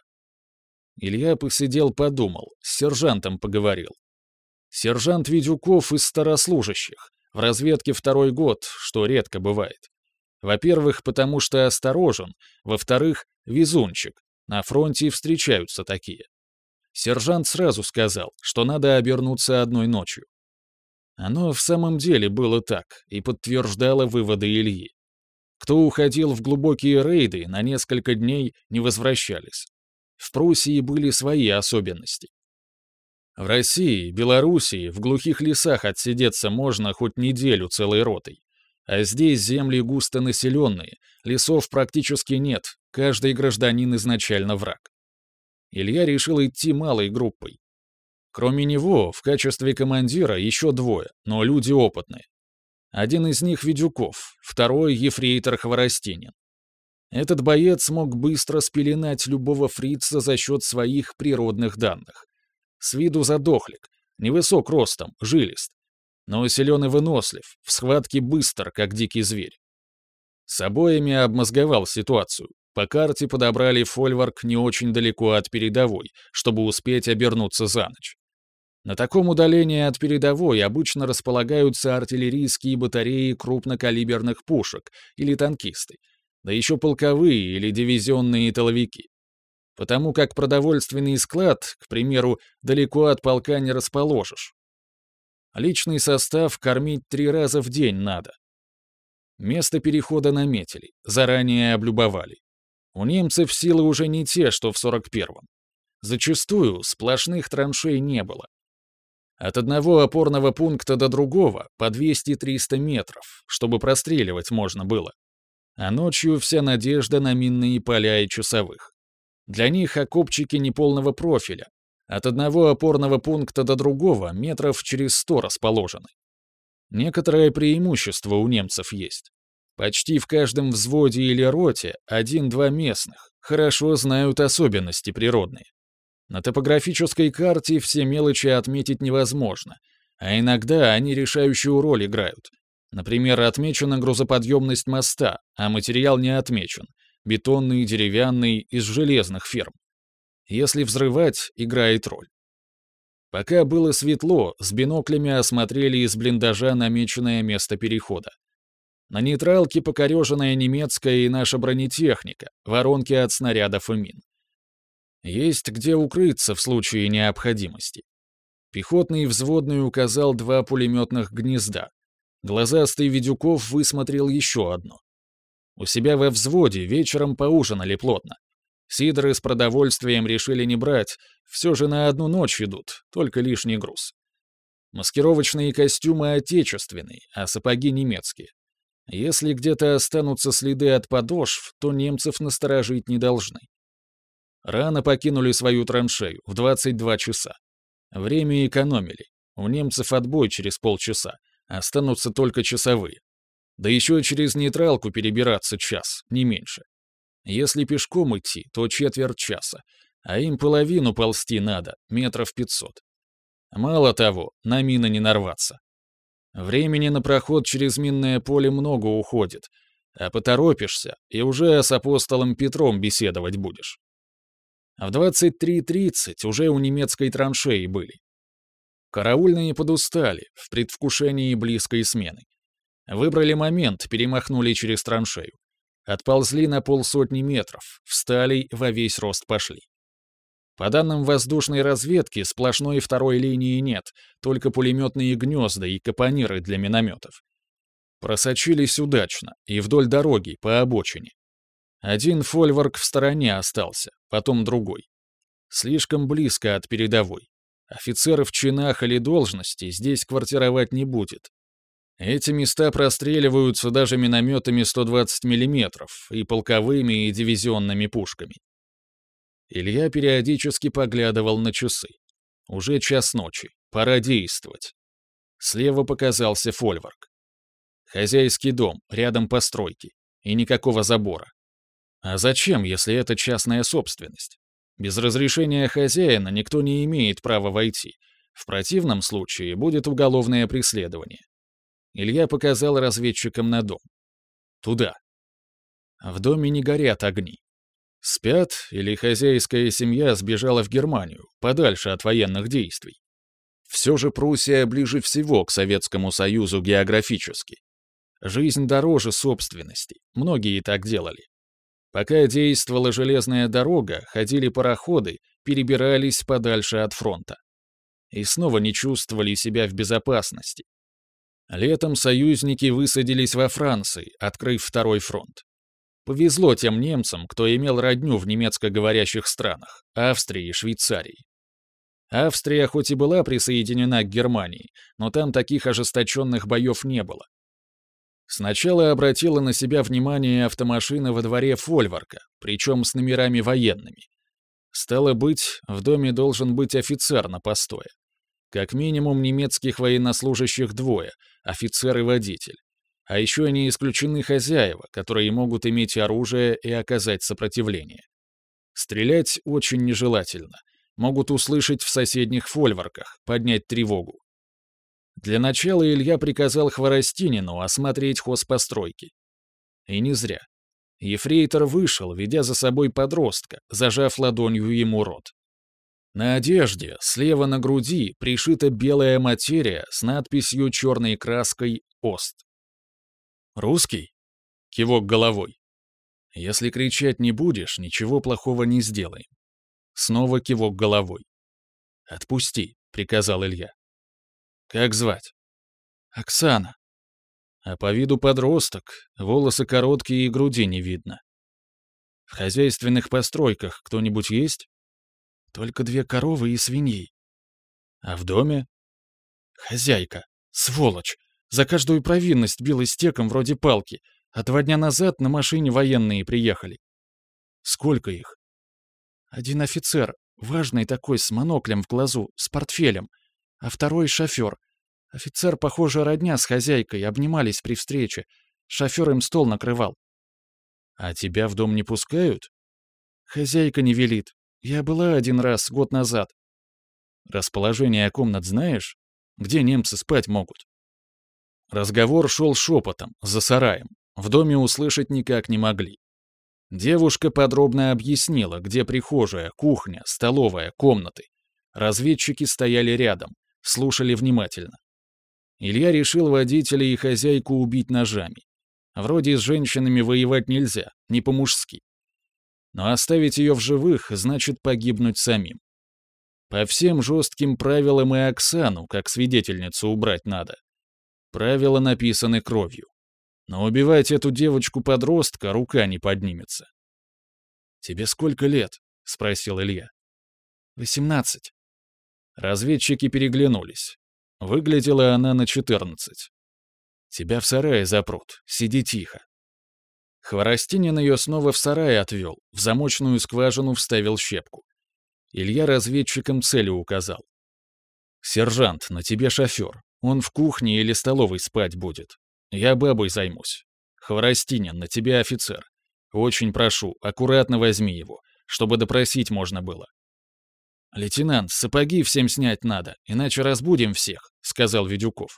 Илья посидел, подумал, с сержантом поговорил. Сержант Видюков из старослужащих, в разведке 2-й год, что редко бывает. Во-первых, потому что осторожен, во-вторых, везунчик, на фронте встречаются такие. Сержант сразу сказал, что надо обернуться одной ночью. Оно в самом деле было так и подтверждало выводы Ильи. Кто уходил в глубокие рейды, на несколько дней не возвращались. В Пруссии были свои особенности. В России, Белоруссии, в глухих лесах отсидеться можно хоть неделю целой ротой. А здесь земли густонаселенные, лесов практически нет, каждый гражданин изначально враг. Илья решил идти малой группой. Кроме него, в качестве командира еще 2, но люди опытные. Один из них Видюков, второй — ефрейтор Хворостинин. Этот боец мог быстро спеленать любого фрица за счет своих природных данных. С виду задохлик, невысок ростом, жилист, но силен и вынослив, в схватке быстр, как дикий зверь. С обоими обмозговал ситуацию. По карте подобрали фольварк не очень далеко от передовой, чтобы успеть обернуться за ночь. На таком удалении от передовой обычно располагаются артиллерийские батареи крупнокалиберных пушек или танкисты, да еще полковые или дивизионные тыловики. потому как продовольственный склад, к примеру, далеко от полка не расположишь. Личный состав кормить 3 раза в день надо. Место перехода наметили, заранее облюбовали. У немцев силы уже не те, что в 41-м. Зачастую сплошных траншей не было. От одного опорного пункта до другого по 200-300 метров, чтобы простреливать можно было. А ночью вся надежда на минные поля и часовых. Для них окопчики неполного профиля. От одного опорного пункта до другого метров через 100 расположены. Некоторое преимущество у немцев есть. Почти в каждом взводе или роте 1-2 местных, хорошо знают особенности природные. На топографической карте все мелочи отметить невозможно, а иногда они решающую роль играют. Например, отмечена грузоподъемность моста, а материал не отмечен — бетонный, деревянный, из железных ферм. Если взрывать, играет роль. Пока было светло, с биноклями осмотрели из блиндажа намеченное место перехода. На нейтралке покореженная немецкая и наша бронетехника, воронки от снарядов и мин. Есть где укрыться в случае необходимости. Пехотный взводный указал 2 пулеметных гнезда. Глазастый Видюков высмотрел еще одно. У себя во взводе вечером поужинали плотно. Сидоры с продовольствием решили не брать, все же на одну ночь идут, только лишний груз. Маскировочные костюмы отечественные, а сапоги немецкие. Если где-то останутся следы от подошв, то немцев насторожить не должны. Рано покинули свою траншею, в 22 часа. Время экономили. У немцев отбой через полчаса, останутся только часовые. Да еще через нейтралку перебираться час, не меньше. Если пешком идти, то четверть часа, а им половину ползти надо, метров 500. Мало того, на мины не нарваться. Времени на проход через минное поле много уходит, а поторопишься, и уже с апостолом Петром беседовать будешь. А в 23:30 уже у немецкой траншеи были. Караульные подустали, в предвкушении близкой смены. Выбрали момент, перемахнули через траншею. Отползли на 50 метров, встали, во весь рост пошли. По данным воздушной разведки, сплошной второй линии нет, только пулеметные гнезда и капониры для минометов. Просочились удачно, и вдоль дороги, по обочине. Один фольварк в стороне остался, потом другой. Слишком близко от передовой. Офицер в чинах или должности здесь квартировать не будет. Эти места простреливаются даже минометами 120 мм и полковыми и дивизионными пушками. Илья периодически поглядывал на часы. Уже час ночи, пора действовать. Слева показался фольварк. Хозяйский дом, рядом постройки. И никакого забора. А зачем, если это частная собственность? Без разрешения хозяина никто не имеет права войти. В противном случае будет уголовное преследование. Илья показал разведчикам на дом. Туда. В доме не горят огни. Спят или хозяйская семья сбежала в Германию, подальше от военных действий. Все же Пруссия ближе всего к Советскому Союзу географически. Жизнь дороже собственности, многие так делали. Пока действовала железная дорога, ходили пароходы, перебирались подальше от фронта. И снова не чувствовали себя в безопасности. Летом союзники высадились во Франции, открыв второй фронт. Повезло тем немцам, кто имел родню в немецкоговорящих странах – Австрии и Швейцарии. Австрия хоть и была присоединена к Германии, но там таких ожесточенных боев не было. Сначала обратила на себя внимание автомашина во дворе фольварка, причем с номерами военными. Стало быть, в доме должен быть офицер на постое. Как минимум немецких военнослужащих 2, офицер и водитель. А еще не исключены хозяева, которые могут иметь оружие и оказать сопротивление. Стрелять очень нежелательно. Могут услышать в соседних фольварках, поднять тревогу. Для начала Илья приказал Хворостинину осмотреть хозпостройки. И не зря. Ефрейтор вышел, ведя за собой подростка, зажав ладонью ему рот. На одежде, слева на груди, пришита белая материя с надписью черной краской «Ост». «Русский?» — кивок головой. «Если кричать не будешь, ничего плохого не сделаем. Снова кивок головой. «Отпусти», — приказал Илья. «Как звать?» «Оксана». А по виду подросток, волосы короткие и груди не видно. «В хозяйственных постройках кто-нибудь есть?» «Только 2 коровы и свиней». «А в доме?» «Хозяйка. Сволочь. За каждую провинность била стеком вроде палки, а 2 дня назад на машине военные приехали». «Сколько их?» «Один офицер, важный такой, с моноклем в глазу, с портфелем, а второй — шофер. Офицер, похоже, родня с хозяйкой, обнимались при встрече. Шофер им стол накрывал». «А тебя в дом не пускают?» «Хозяйка не велит. Я была 1 раз, год назад». «Расположение комнат знаешь? Где немцы спать могут?» Разговор шел шепотом, за сараем. В доме услышать никак не могли. Девушка подробно объяснила, где прихожая, кухня, столовая, комнаты. Разведчики стояли рядом, слушали внимательно. Илья решил водителя и хозяйку убить ножами. Вроде с женщинами воевать нельзя, не по-мужски. Но оставить ее в живых значит погибнуть самим. По всем жестким правилам и Оксану, как свидетельницу, убрать надо. Правила написаны кровью. Но убивать эту девочку-подростка рука не поднимется. «Тебе сколько лет?» — спросил Илья. 18. Разведчики переглянулись. Выглядела она на 14. «Тебя в сарае запрут. Сиди тихо». Хворостинин ее снова в сарай отвел, в замочную скважину вставил щепку. Илья разведчикам цели указал. «Сержант, на тебе шофер. Он в кухне или столовой спать будет. Я бабой займусь. Хворостинин, на тебе офицер. Очень прошу, аккуратно возьми его, чтобы допросить можно было». «Лейтенант, сапоги всем снять надо, иначе разбудим всех», — сказал Ведюков.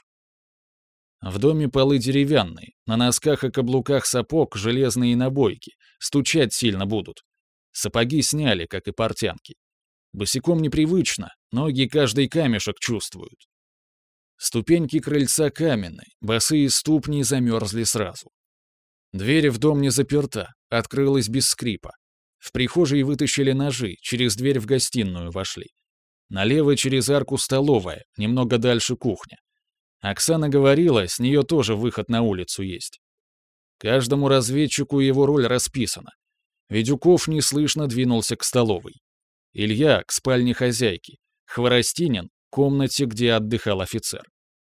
В доме полы деревянные, на носках и каблуках сапог железные набойки, стучать сильно будут. Сапоги сняли, как и портянки. Босиком непривычно, ноги каждый камешек чувствуют. Ступеньки крыльца каменные, босые ступни замерзли сразу. Дверь в дом не заперта, открылась без скрипа. В прихожей вытащили ножи, через дверь в гостиную вошли. Налево через арку столовая, немного дальше кухня. Оксана говорила, с нее тоже выход на улицу есть. Каждому разведчику его роль расписана. Ведюков неслышно двинулся к столовой. Илья — к спальне хозяйки. Хворостинин — к комнате, где отдыхал офицер.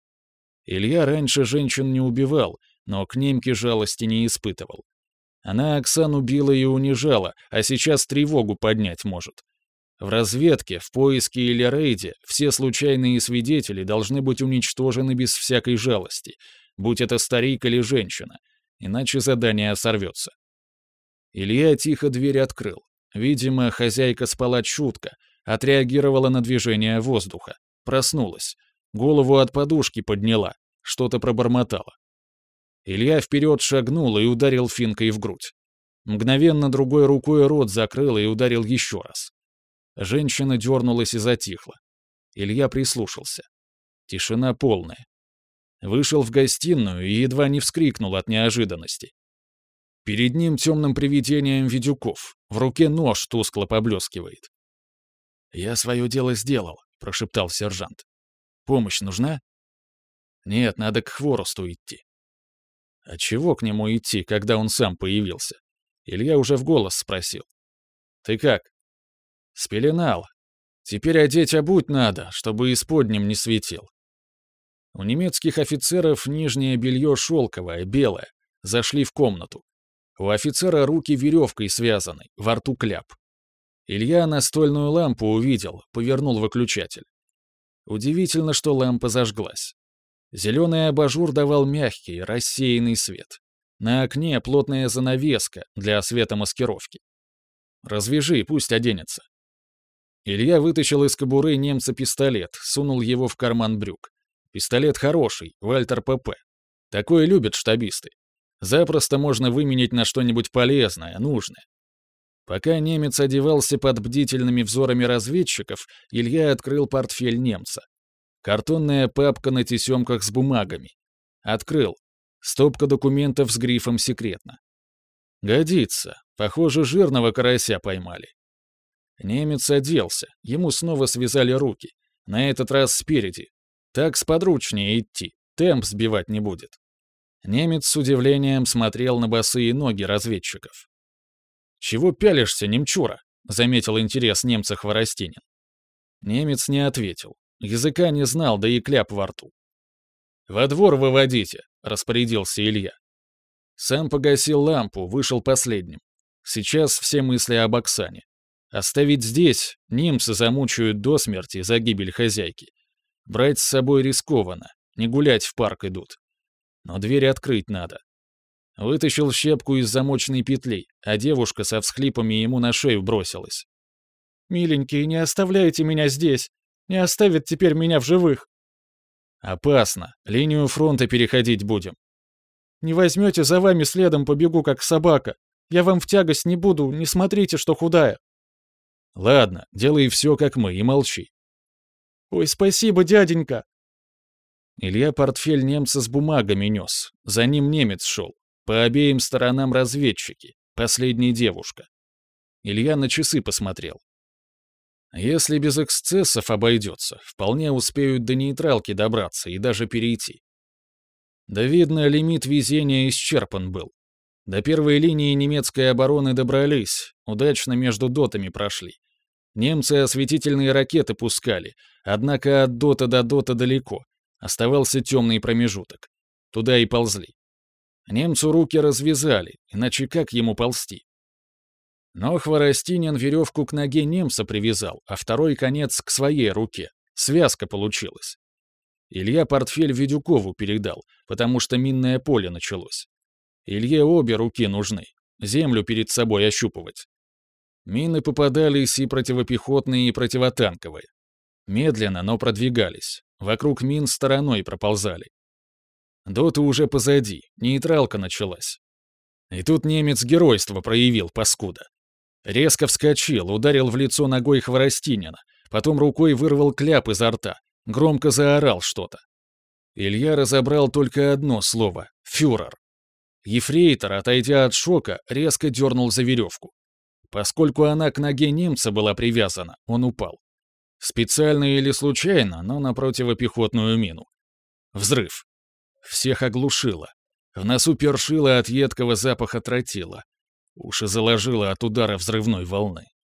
Илья раньше женщин не убивал, но к немке жалости не испытывал. Она Оксану била и унижала, а сейчас тревогу поднять может. В разведке, в поиске или рейде все случайные свидетели должны быть уничтожены без всякой жалости, будь это старик или женщина, иначе задание сорвется. Илья тихо дверь открыл. Видимо, хозяйка спала чутко, отреагировала на движение воздуха, проснулась, голову от подушки подняла, что-то пробормотала. Илья вперед шагнул и ударил финкой в грудь. Мгновенно другой рукой рот закрыл и ударил еще раз. Женщина дернулась и затихла. Илья прислушался. Тишина полная. Вышел в гостиную и едва не вскрикнул от неожиданности. Перед ним темным привидением Ведюков. В руке нож тускло поблескивает. «Я свое дело сделал», — прошептал сержант. «Помощь нужна?» «Нет, надо к Хворосту идти». А чего к нему идти, когда он сам появился? Илья уже в голос спросил. «Ты как?» «Спеленал. Теперь одеть обуть надо, чтобы исподним не светил». У немецких офицеров нижнее белье шелковое, белое. Зашли в комнату. У офицера руки веревкой связаны, во рту кляп. Илья настольную лампу увидел, повернул выключатель. Удивительно, что лампа зажглась. Зеленый абажур давал мягкий, рассеянный свет. На окне плотная занавеска для светомаскировки. «Развяжи, пусть оденется». Илья вытащил из кобуры немца пистолет, сунул его в карман брюк. Пистолет хороший, Вальтер ПП. Такое любят штабисты. Запросто можно выменять на что-нибудь полезное, нужное. Пока немец одевался под бдительными взорами разведчиков, Илья открыл портфель немца. Картонная папка на тесемках с бумагами. Открыл. Стопка документов с грифом «Секретно». Годится. Похоже, жирного карася поймали. Немец оделся, ему снова связали руки, на этот раз спереди. Так сподручнее идти, темп сбивать не будет. Немец с удивлением смотрел на босые ноги разведчиков. «Чего пялишься, немчура?» — заметил интерес немца Хворостинин. Немец не ответил. Языка не знал, да и кляп во рту. «Во двор выводите», — распорядился Илья. Сам погасил лампу, вышел последним. Сейчас все мысли об Оксане. Оставить здесь немцы замучают до смерти за гибель хозяйки. Брать с собой рискованно, не гулять в парк идут. Но дверь открыть надо. Вытащил щепку из замочной петли, а девушка со всхлипами ему на шею бросилась. «Миленький, не оставляйте меня здесь. Не оставят теперь меня в живых». «Опасно. Линию фронта переходить будем». «Не возьмете, за вами следом побегу, как собака. Я вам в тягость не буду, не смотрите, что худая». «Ладно, делай все, как мы, и молчи». «Ой, спасибо, дяденька». Илья портфель немца с бумагами нес. За ним немец шел. По обеим сторонам разведчики. Последняя девушка. Илья на часы посмотрел. Если без эксцессов обойдется, вполне успеют до нейтралки добраться и даже перейти. Да видно, лимит везения исчерпан был. До первой линии немецкой обороны добрались, удачно между дотами прошли. Немцы осветительные ракеты пускали, однако от дота до дота далеко. Оставался темный промежуток. Туда и ползли. Немцу руки развязали, иначе как ему ползти? Но Хворостинин веревку к ноге немца привязал, а второй конец к своей руке. Связка получилась. Илья портфель Ведюкову передал, потому что минное поле началось. Илье обе руки нужны, землю перед собой ощупывать. Мины попадались и противопехотные, и противотанковые. Медленно, но продвигались. Вокруг мин стороной проползали. Доты уже позади, нейтралка началась. И тут немец геройство проявил, паскуда. Резко вскочил, ударил в лицо ногой Хворостинина, потом рукой вырвал кляп изо рта, громко заорал что-то. Илья разобрал только одно слово — «фюрер». Ефрейтор, отойдя от шока, резко дернул за веревку. Поскольку она к ноге немца была привязана, он упал. Специально или случайно, но на противопехотную мину. Взрыв. Всех оглушило. В носу першило от едкого запаха тротила. Уши заложило от удара взрывной волны.